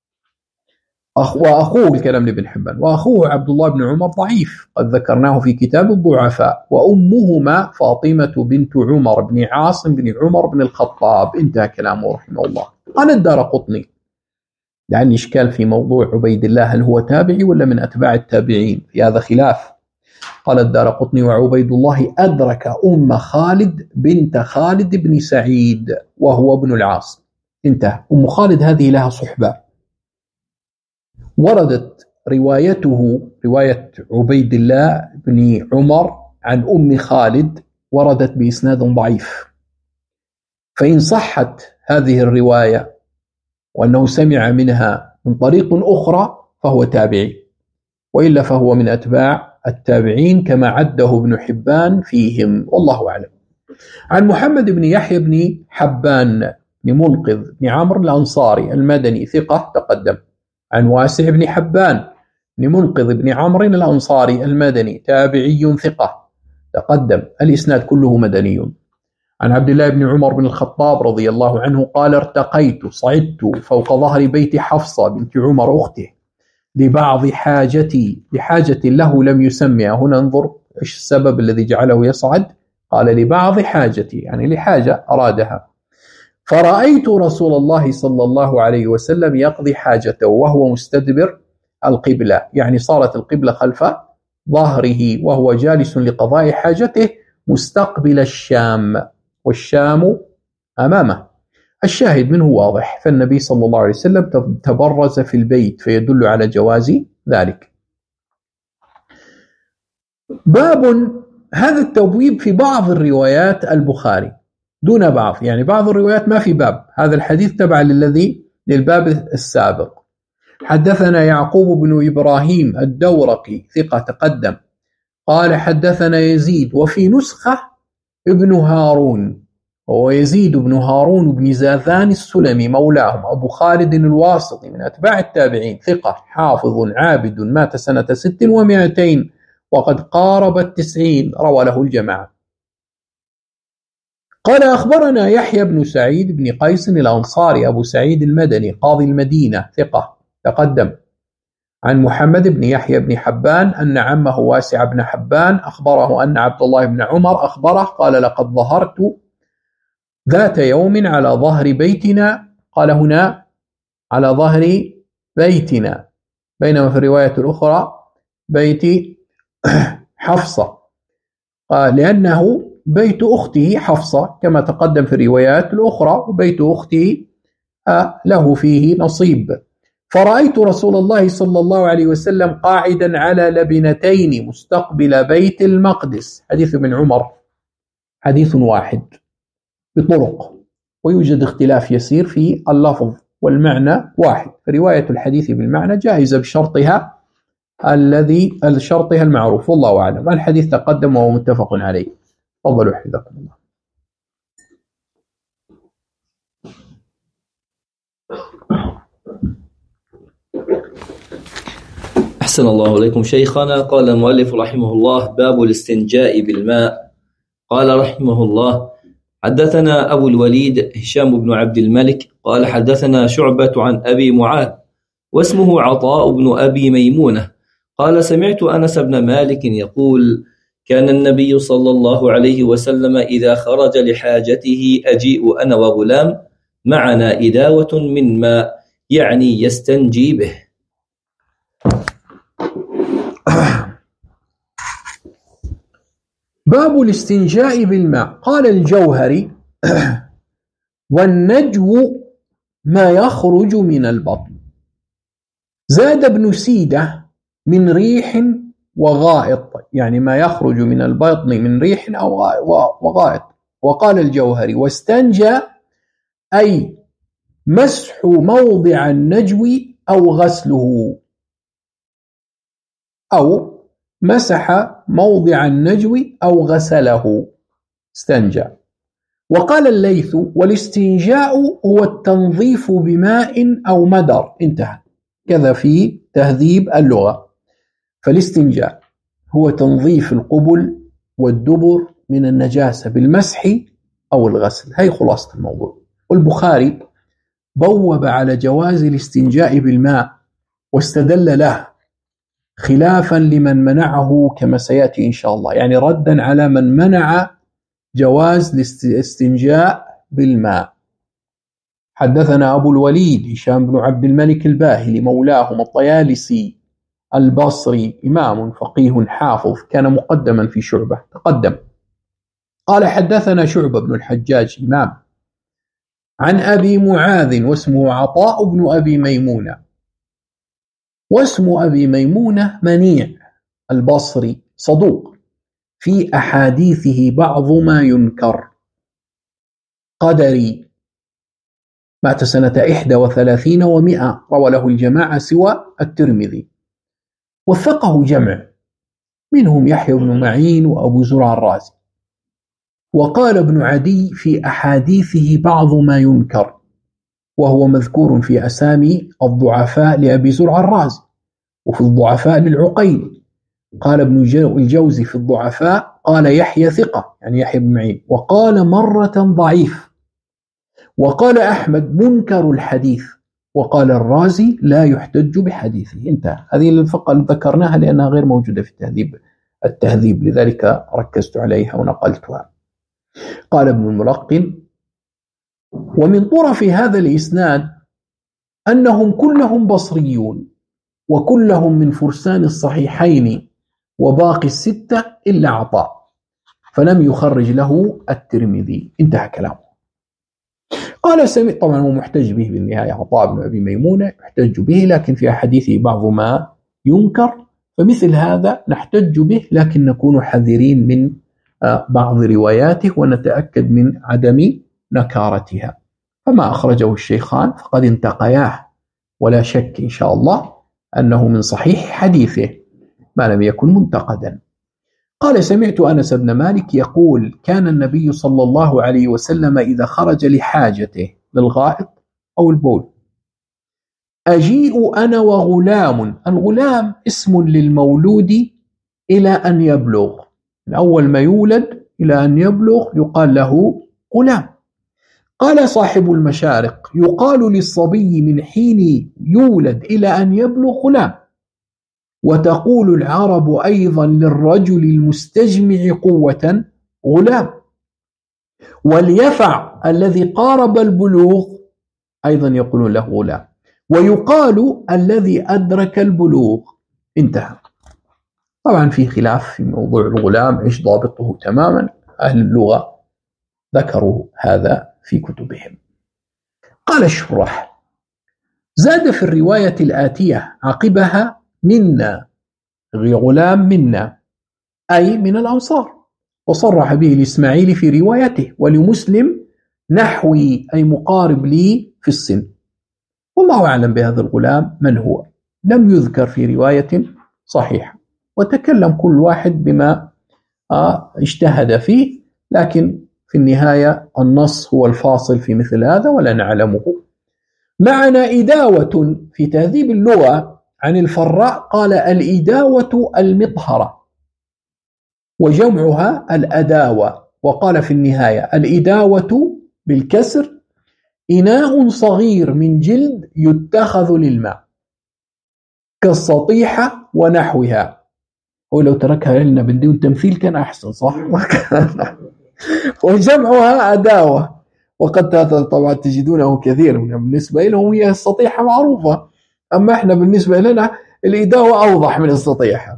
وأخوه الكلام لابن حبان، وأخوه عبد الله بن عمر ضعيف قد ذكرناه في كتاب الضعفاء، وأمهما فاطمة بنت عمر بن عاصم بن عمر بن الخطاب. انتهى كلامه رحمه الله. قال الدارقطني، لأن إشكال في موضوع عبيد الله هل هو تابعي ولا من أتباع التابعين، في هذا خلاف. قال الدارقطني: وعبيد الله أدرك أم خالد بنت خالد بن سعيد وهو ابن العاص. انتهى. أم خالد هذه لها صحبة، وردت رواية عبيد الله بن عمر عن أم خالد وردت بإسناد ضعيف، فإن صحت هذه الرواية وأنه سمع منها من طريق أخرى فهو تابعي، وإلا فهو من أتباع التابعين كما عده ابن حبان فيهم، والله أعلم. عن محمد بن يحيى بن حبان بن منقذ بن عمرو الأنصاري المدني ثقة تقدم. عن واسع بن حبان بن منقذ بن عمرو الأنصاري المدني تابعي ثقة تقدم. الإسناد كله مدني. عن عبد الله بن عمر بن الخطاب رضي الله عنه قال: ارتقيت صعدت فوق ظهر بيت حفصة بنت عمر أخته لبعض حاجتي، لحاجة له لم يسمها. هنا انظر إيش السبب الذي جعله يصعد، قال لبعض حاجتي يعني لحاجة أرادها. فرأيت رسول الله صلى الله عليه وسلم يقضي حاجته وهو مستدبر القبلة، يعني صارت القبلة خلف ظهره وهو جالس لقضاء حاجته مستقبل الشام، والشام أمامه. الشاهد منه واضح، فالنبي صلى الله عليه وسلم تبرز في البيت فيدل على جواز ذلك. باب، هذا التبويب في بعض الروايات البخاري دون بعض، يعني بعض الروايات ما في باب، هذا الحديث تبع للباب السابق. حدثنا يعقوب بن إبراهيم الدورقي ثقة تقدم، قال حدثنا يزيد، وفي نسخة ابن هارون، هو يزيد بن هارون بن زاذان السلمي مولاهم أبو خالد الواسطي من أتباع التابعين، ثقة حافظ عابد، مات سنة 600 وقد قارب 90، روى له الجماعة. قال أخبرنا يحيى بن سعيد بن قيس الأنصاري أبو سعيد المدني قاضي المدينة ثقة تقدم، عن محمد بن يحيى بن حبان أن عمه واسع بن حبان أخبره أن عبد الله بن عمر أخبره قال لقد ظهرت ذات يوم على ظهر بيتنا، قال هنا على ظهر بيتنا، بينما في الرواية الأخرى بيت حفصة، قال لأنه بيت أخته حفصة كما تقدم في الروايات الأخرى، وبيت أخته له فيه نصيب. فرأيت رسول الله صلى الله عليه وسلم قاعدا على لبنتين مستقبل بيت المقدس. حديث ابن عمر حديث واحد بطرق، ويوجد اختلاف يسير في اللفظ والمعنى واحد، فرواية الحديث بالمعنى جائزة بشرطها شرطها المعروف، والله أعلم. الحديث تقدم وهو متفق عليه. تفضلوا حفظكم الله. أحسن الله إليكم شيخنا. قال المؤلف رحمه الله: باب الاستنجاء بالماء. قال رحمه الله: حدثنا أبو الوليد هشام بن عبد الملك قال حدثنا شعبة عن أبي معاذ واسمه عطاء بن أبي ميمونة قال سمعت أنس بن مالك يقول: كان النبي صلى الله عليه وسلم إذا خرج لحاجته أجيء أنا وغلام معنا إداوة من ماء، يعني يستنجي به. باب الاستنجاء بالماء. قال الجوهري: والنجو ما يخرج من البطن. زاد ابن سيدة: من ريح وغائط، يعني ما يخرج من البطن من ريح أو وغائط. وقال الجوهري: واستنجى أي مسح موضع النجو أو غسله، أو مسح موضع النجو أو غسله استنجى. وقال الليث: والاستنجاء هو التنظيف بماء أو مدر. انتهى. كذا في تهذيب اللغة. فالاستنجاء هو تنظيف القبل والدبر من النجاسة بالمسح أو الغسل. هي خلاصة الموضوع. والبخاري بوب على جواز الاستنجاء بالماء واستدل له، خلافا لمن منعه كما سيأتي إن شاء الله، يعني ردا على من منع جواز الاستنجاء بالماء. حدثنا أبو الوليد هشام بن عبد الملك الباهلي مولاهم الطيالسي البصري، إمام فقيه حافظ، كان مقدما في شعبة تقدم. قال حدثنا شعبة بن الحجاج إمام عن أبي معاذ واسمه عطاء بن أبي ميمونة، واسم أبي ميمونة منيع البصري صدوق، في أحاديثه بعض ما ينكر، قدري، مات سنة 31 و100، روى له الجماعة سوى الترمذي. وثقه جمع منهم يحيى بن معين وأبو زرع الرازي. وقال ابن عدي في أحاديثه بعض ما ينكر، وهو مذكور في أسامي الضعفاء لأبي زرع الرازي، وفي الضعفاء للعقيل. قال ابن الجوزي في الضعفاء قال يحيى ثقة، يعني يحيى بن معين، وقال مرة ضعيف. وقال أحمد منكر الحديث، وقال الرازي لا يحتج بحديثه. انتهى. هذه الفقرة اللي ذكرناها لأنها غير موجودة في التهذيب لذلك ركزت عليها ونقلتها. قال ابن الملقن: ومن طرف هذا الإسناد أنهم كلهم بصريون وكلهم من فرسان الصحيحين وباقي الستة إلا عطاء، فلم يخرج له الترمذي. انتهى كلامه. قال سمعت، طبعا هو محتج به بالنهاية، عطاء بن أبي ميمونة يحتج به، لكن في أحاديثه بعض ما ينكر، فمثل هذا نحتج به لكن نكون حذرين من بعض رواياته ونتأكد من عدم نكارتها. فما أخرجه الشيخان فقد انتقياه، ولا شك إن شاء الله أنه من صحيح حديثه ما لم يكن منتقدا. قال سمعت أنس بن مالك يقول: كان النبي صلى الله عليه وسلم إذا خرج لحاجته للغائط أو البول أجيء أنا وغلام. الغلام اسم للمولود إلى أن يبلغ، من أول ما يولد إلى أن يبلغ يقال له غلام. قال صاحب المشارق: يقال للصبي من حين يولد إلى أن يبلغ غلام. وتقول العرب أيضا للرجل المستجمع قوة غلام. واليفع الذي قارب البلوغ أيضا يقولون له غلام. ويقال الذي أدرك البلوغ. انتهى. طبعا في خلاف في موضوع الغلام إيش ضابطه تماما، أهل اللغة ذكروا هذا في كتبهم. قال الشراح: زاد في الرواية الآتية عقبها منا، غلام منا أي من الأنصار، وصرح به الإسماعيلي في روايته، ولمسلم نحوي أي مقارب لي في السن. والله أعلم بهذا الغلام من هو، لم يذكر في رواية صحيحة، وتكلم كل واحد بما اجتهد فيه، لكن في النهاية النص هو الفاصل في مثل هذا ولا نعلمه. معنا إداوة في تهذيب اللغة عن الفراء قال: الإداوة المطهرة، وجمعها الأداوة. وقال في النهاية: الإداوة بالكسر إناء صغير من جلد يتخذ للماء كالسطيحة ونحوها. ولو تركها لنا بدون تمثيل كان أحسن، صح؟ وجمعها أداوة، وقد هذا طبعا تجدونه كثير بالنسبة لهم هي السطيحة معروفة، أما إحنا بالنسبة لنا الإداوة أوضح من السطيحة.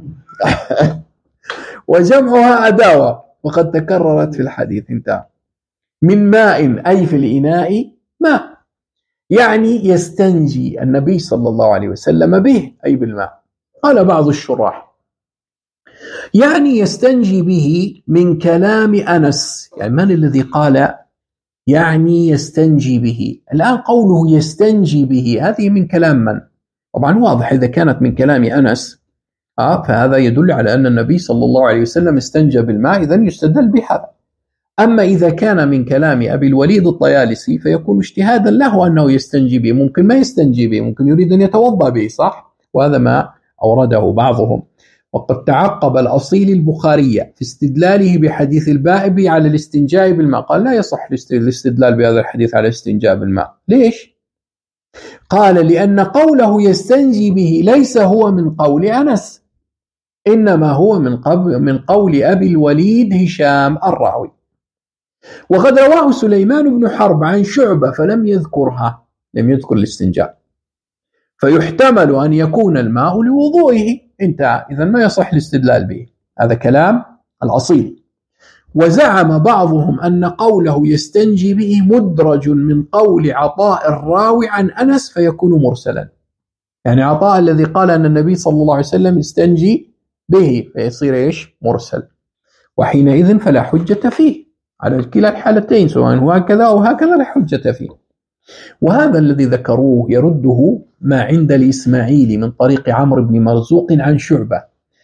وجمعها أداوة، وقد تكررت في الحديث. انتهى. من ماء أي في الإناء ماء، يعني يستنجي النبي صلى الله عليه وسلم به أي بالماء. قال بعض الشراح: يعني يستنجي به من كلام أنس. يعني من الذي قال يعني يستنجي به؟ الآن قوله يستنجي به هذه من كلام من؟ طبعا واضح إذا كانت من كلام أنس فهذا يدل على أن النبي صلى الله عليه وسلم استنجى بالماء، إذن يستدل بهذا. أما إذا كان من كلام أبي الوليد الطيالسي فيكون اجتهادا له أنه يستنجي به، ممكن ما يستنجي به، ممكن يريد أن يتوضأ به، صح؟ وهذا ما أورده بعضهم. وقد تعقب الأصيل البخارية في استدلاله بحديث البائب على الاستنجاء بالماء، قال لا يصح الاستدلال بهذا الحديث على الاستنجاء بالماء. ليش؟ قال: لأن قوله يستنجي به ليس هو من قول أنس، إنما هو من قول أبي الوليد هشام الراوي. وقد رواه سليمان بن حرب عن شعبة فلم يذكرها، لم يذكر الاستنجاء، فيحتمل أن يكون الماء لوضوئه. انتهى. إذن ما يصح الاستدلال به. هذا كلام الأصيل. وزعم بعضهم أن قوله يستنجي به مدرج من قول عطاء الراوي عن أنس فيكون مرسلا، يعني عطاء الذي قال أن النبي صلى الله عليه وسلم يستنجي به فيصير إيش؟ مرسل، وحينئذ فلا حجة فيه على كلا الحالتين، سواء هو هكذا أو هكذا لا حجة فيه. وهذا الذي ذكروه يرده ما عند الإسماعيلي من طريق عمرو بن مرزوق عن شعبة: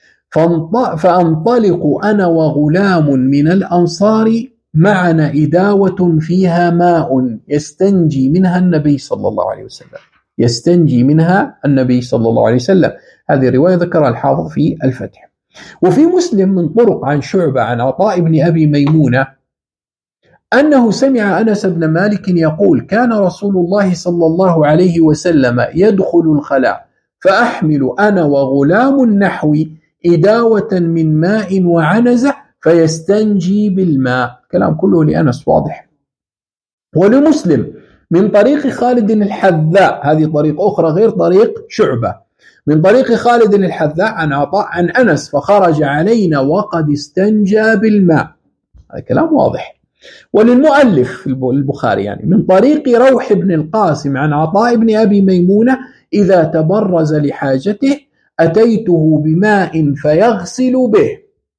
فأنطلق أنا وغلام من الأنصار معنا إداوة فيها ماء يستنجي منها النبي صلى الله عليه وسلم، يستنجي منها النبي صلى الله عليه وسلم. هذه الرواية ذكرها الحافظ في الفتح. وفي مسلم من طرق عن شعبة عن عطاء بن أبي ميمونة أنه سمع أنس بن مالك يقول كان رسول الله صلى الله عليه وسلم يدخل الخلاء فأحمل أنا وغلام نحوي إداوة من ماء وعنزة فيستنجي بالماء. كلام كله لأنس واضح. ولمسلم من طريق خالد الحذاء، هذه طريق أخرى غير طريق شعبة، من طريق خالد الحذاء عن عطاء عن أنس فخرج علينا وقد استنجى بالماء. هذا كلام واضح. وللمؤلف البخاري يعني من طريق روح بن القاسم عن عطاء بن أبي ميمونة إذا تبرز لحاجته أتيته بماء فيغسل به.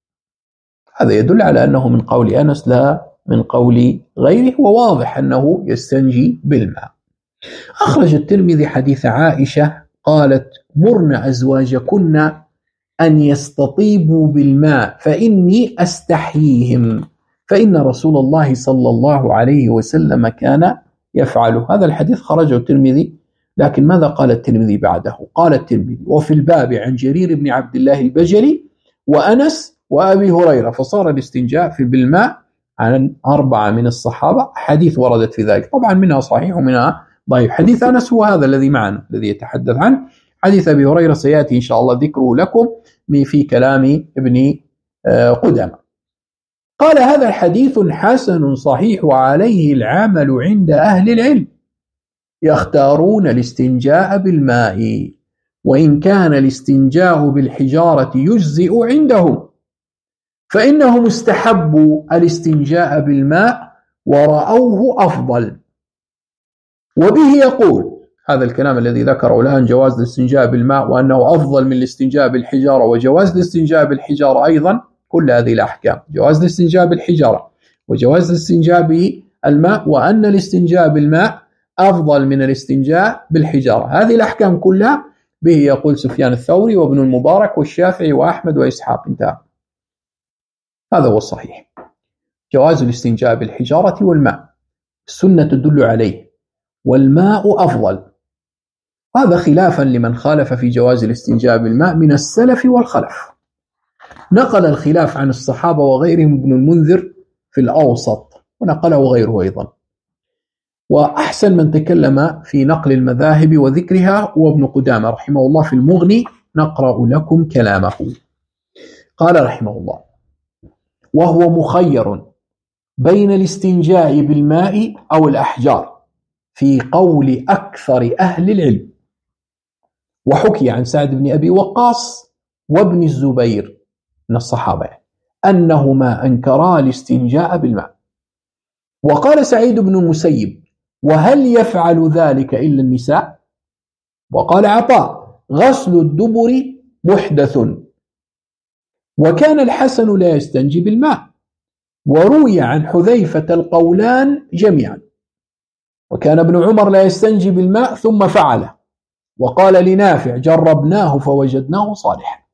هذا يدل على أنه من قول أنس لا من قول غيره، وواضح أنه يستنجي بالماء. أخرج الترمذي حديث عائشة قالت مرن أزواجكن أن يستطيبوا بالماء فإني أستحييهم فإن رسول الله صلى الله عليه وسلم كان يفعل. هذا الحديث خرجه الترمذي، لكن ماذا قال الترمذي بعده؟ قال الترمذي وفي الباب عن جرير بن عبد الله البجلي وأنس وأبي هريرة فصار الاستنجاء في بالماء عن 4 من الصحابة. حديث وردت في ذلك، طبعا منها صحيح ومنها ضعيف. حديث أنس هو هذا الذي معنا الذي يتحدث عنه. حديث أبي هريرة سيأتي إن شاء الله ذكره لكم في كلام ابن قدامة. قال هذا حديث حسن صحيح وعليه العمل عند أهل العلم، يختارون الاستنجاء بالماء وإن كان الاستنجاء بالحجارة يجزئ عندهم فإنهم استحبوا الاستنجاء بالماء ورأوه أفضل. وبه يقول هذا الكلام الذي ذكره الآن جواز الاستنجاء بالماء وأنه أفضل من الاستنجاء بالحجارة وجواز الاستنجاء بالحجارة أيضا، كل هذه الأحكام جواز الاستنجاء بالحجارة وجواز الاستنجاء بالماء وأن الاستنجاء بالماء أفضل من الاستنجاء بالحجارة، هذه الأحكام كلها به يقول سفيان الثوري وابن المبارك والشافعي وأحمد وإسحاق. انتهى. هذا هو الصحيح، جواز الاستنجاء بالحجارة والماء، السنة تدل عليه، والماء أفضل. هذا خلافا لمن خالف في جواز الاستنجاء بالماء من السلف والخلف. نقل الخلاف عن الصحابة وغيرهم ابن المنذر في الأوسط، ونقله غيره أيضا. وأحسن من تكلم في نقل المذاهب وذكرها هو ابن قدامة رحمه الله في المغني، نقرأ لكم كلامه. قال رحمه الله: وهو مخير بين الاستنجاء بالماء أو الأحجار في قول أكثر أهل العلم. وحكي عن سعد بن أبي وقاص وابن الزبير من الصحابة أنهما أنكرا الاستنجاء بالماء. وقال سعيد بن المسيب: وهل يفعل ذلك إلا النساء؟ وقال عطاء: غسل الدبر محدث. وكان الحسن لا يستنجي بالماء. وروي عن حذيفة القولان جميعا. وكان ابن عمر لا يستنجي بالماء ثم فعله، وقال لنافع: جربناه فوجدناه صالحا.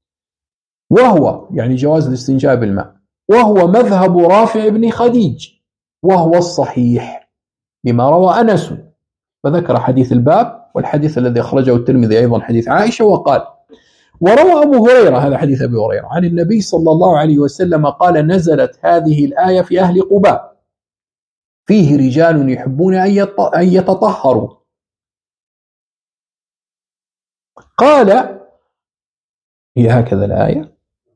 وهو يعني جواز الاستنجاء بالماء، وهو مذهب رافع بن خديج، وهو الصحيح لما روى أنس. فذكر حديث الباب والحديث الذي أخرجه الترمذي أيضا حديث عائشة. وقال: وروى أبو هريرة، هذا حديث أبي هريرة، عن النبي صلى الله عليه وسلم قال: نزلت هذه الآية في أهل قباء فيه رجال يحبون أن يتطهروا. قال: هي هكذا الآية؟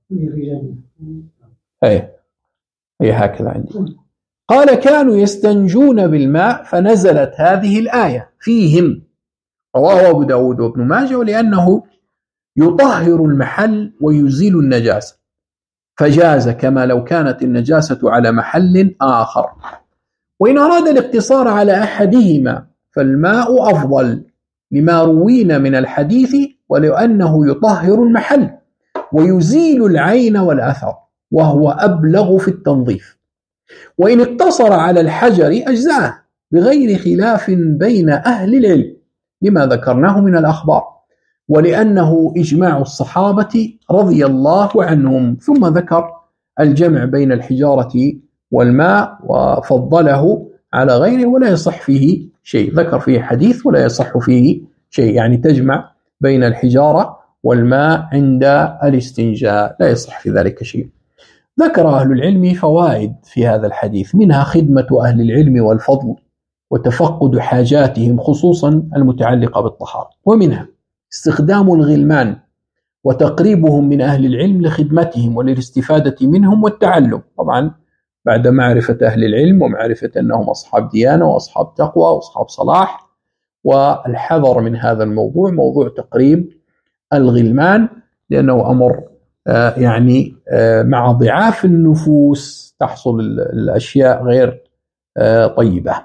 هي هكذا عندي. قال: كانوا يستنجون بالماء فنزلت هذه الآية فيهم. رواه أبو داود وابن ماجه، ولأنه يطهر المحل ويزيل النجاسة فجاز كما لو كانت النجاسة على محل آخر. وإن أراد الاقتصار على أحدهما فالماء أفضل لما روينا من الحديث ولأنه يطهر المحل ويزيل العين والأثر وهو أبلغ في التنظيف. وإن اقتصر على الحجر أجزاه بغير خلاف بين أهل العلم لما ذكرناه من الأخبار ولأنه إجماع الصحابة رضي الله عنهم. ثم ذكر الجمع بين الحجارة والماء وفضله على غيره ولا يصح فيه شيء، ذكر فيه حديث ولا يصح فيه شيء، يعني تجمع بين الحجارة والماء عند الاستنجاء لا يصح في ذلك شيء. ذكر أهل العلم فوائد في هذا الحديث، منها خدمة أهل العلم والفضل وتفقد حاجاتهم خصوصا المتعلقة بالطهارة، ومنها استخدام الغلمان وتقريبهم من أهل العلم لخدمتهم وللاستفادة منهم والتعلم، طبعا بعد معرفة أهل العلم ومعرفة أنهم أصحاب ديانة وأصحاب تقوى وأصحاب صلاح، والحذر من هذا الموضوع، موضوع تقريب الغلمان، لأنه أمر يعني مع ضعاف النفوس تحصل الأشياء غير طيبة.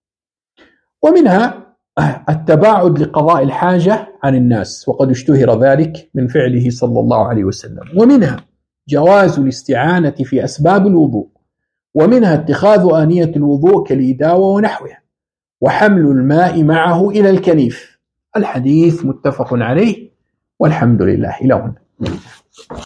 ومنها التباعد لقضاء الحاجة عن الناس، وقد اشتهر ذلك من فعله صلى الله عليه وسلم. ومنها جواز الاستعانة في أسباب الوضوء، ومنها اتخاذ آنية الوضوء كالإداوة ونحوها، وحمل الماء معه إلى الكنيف. الحديث متفق عليه والحمد لله. إلى هنا.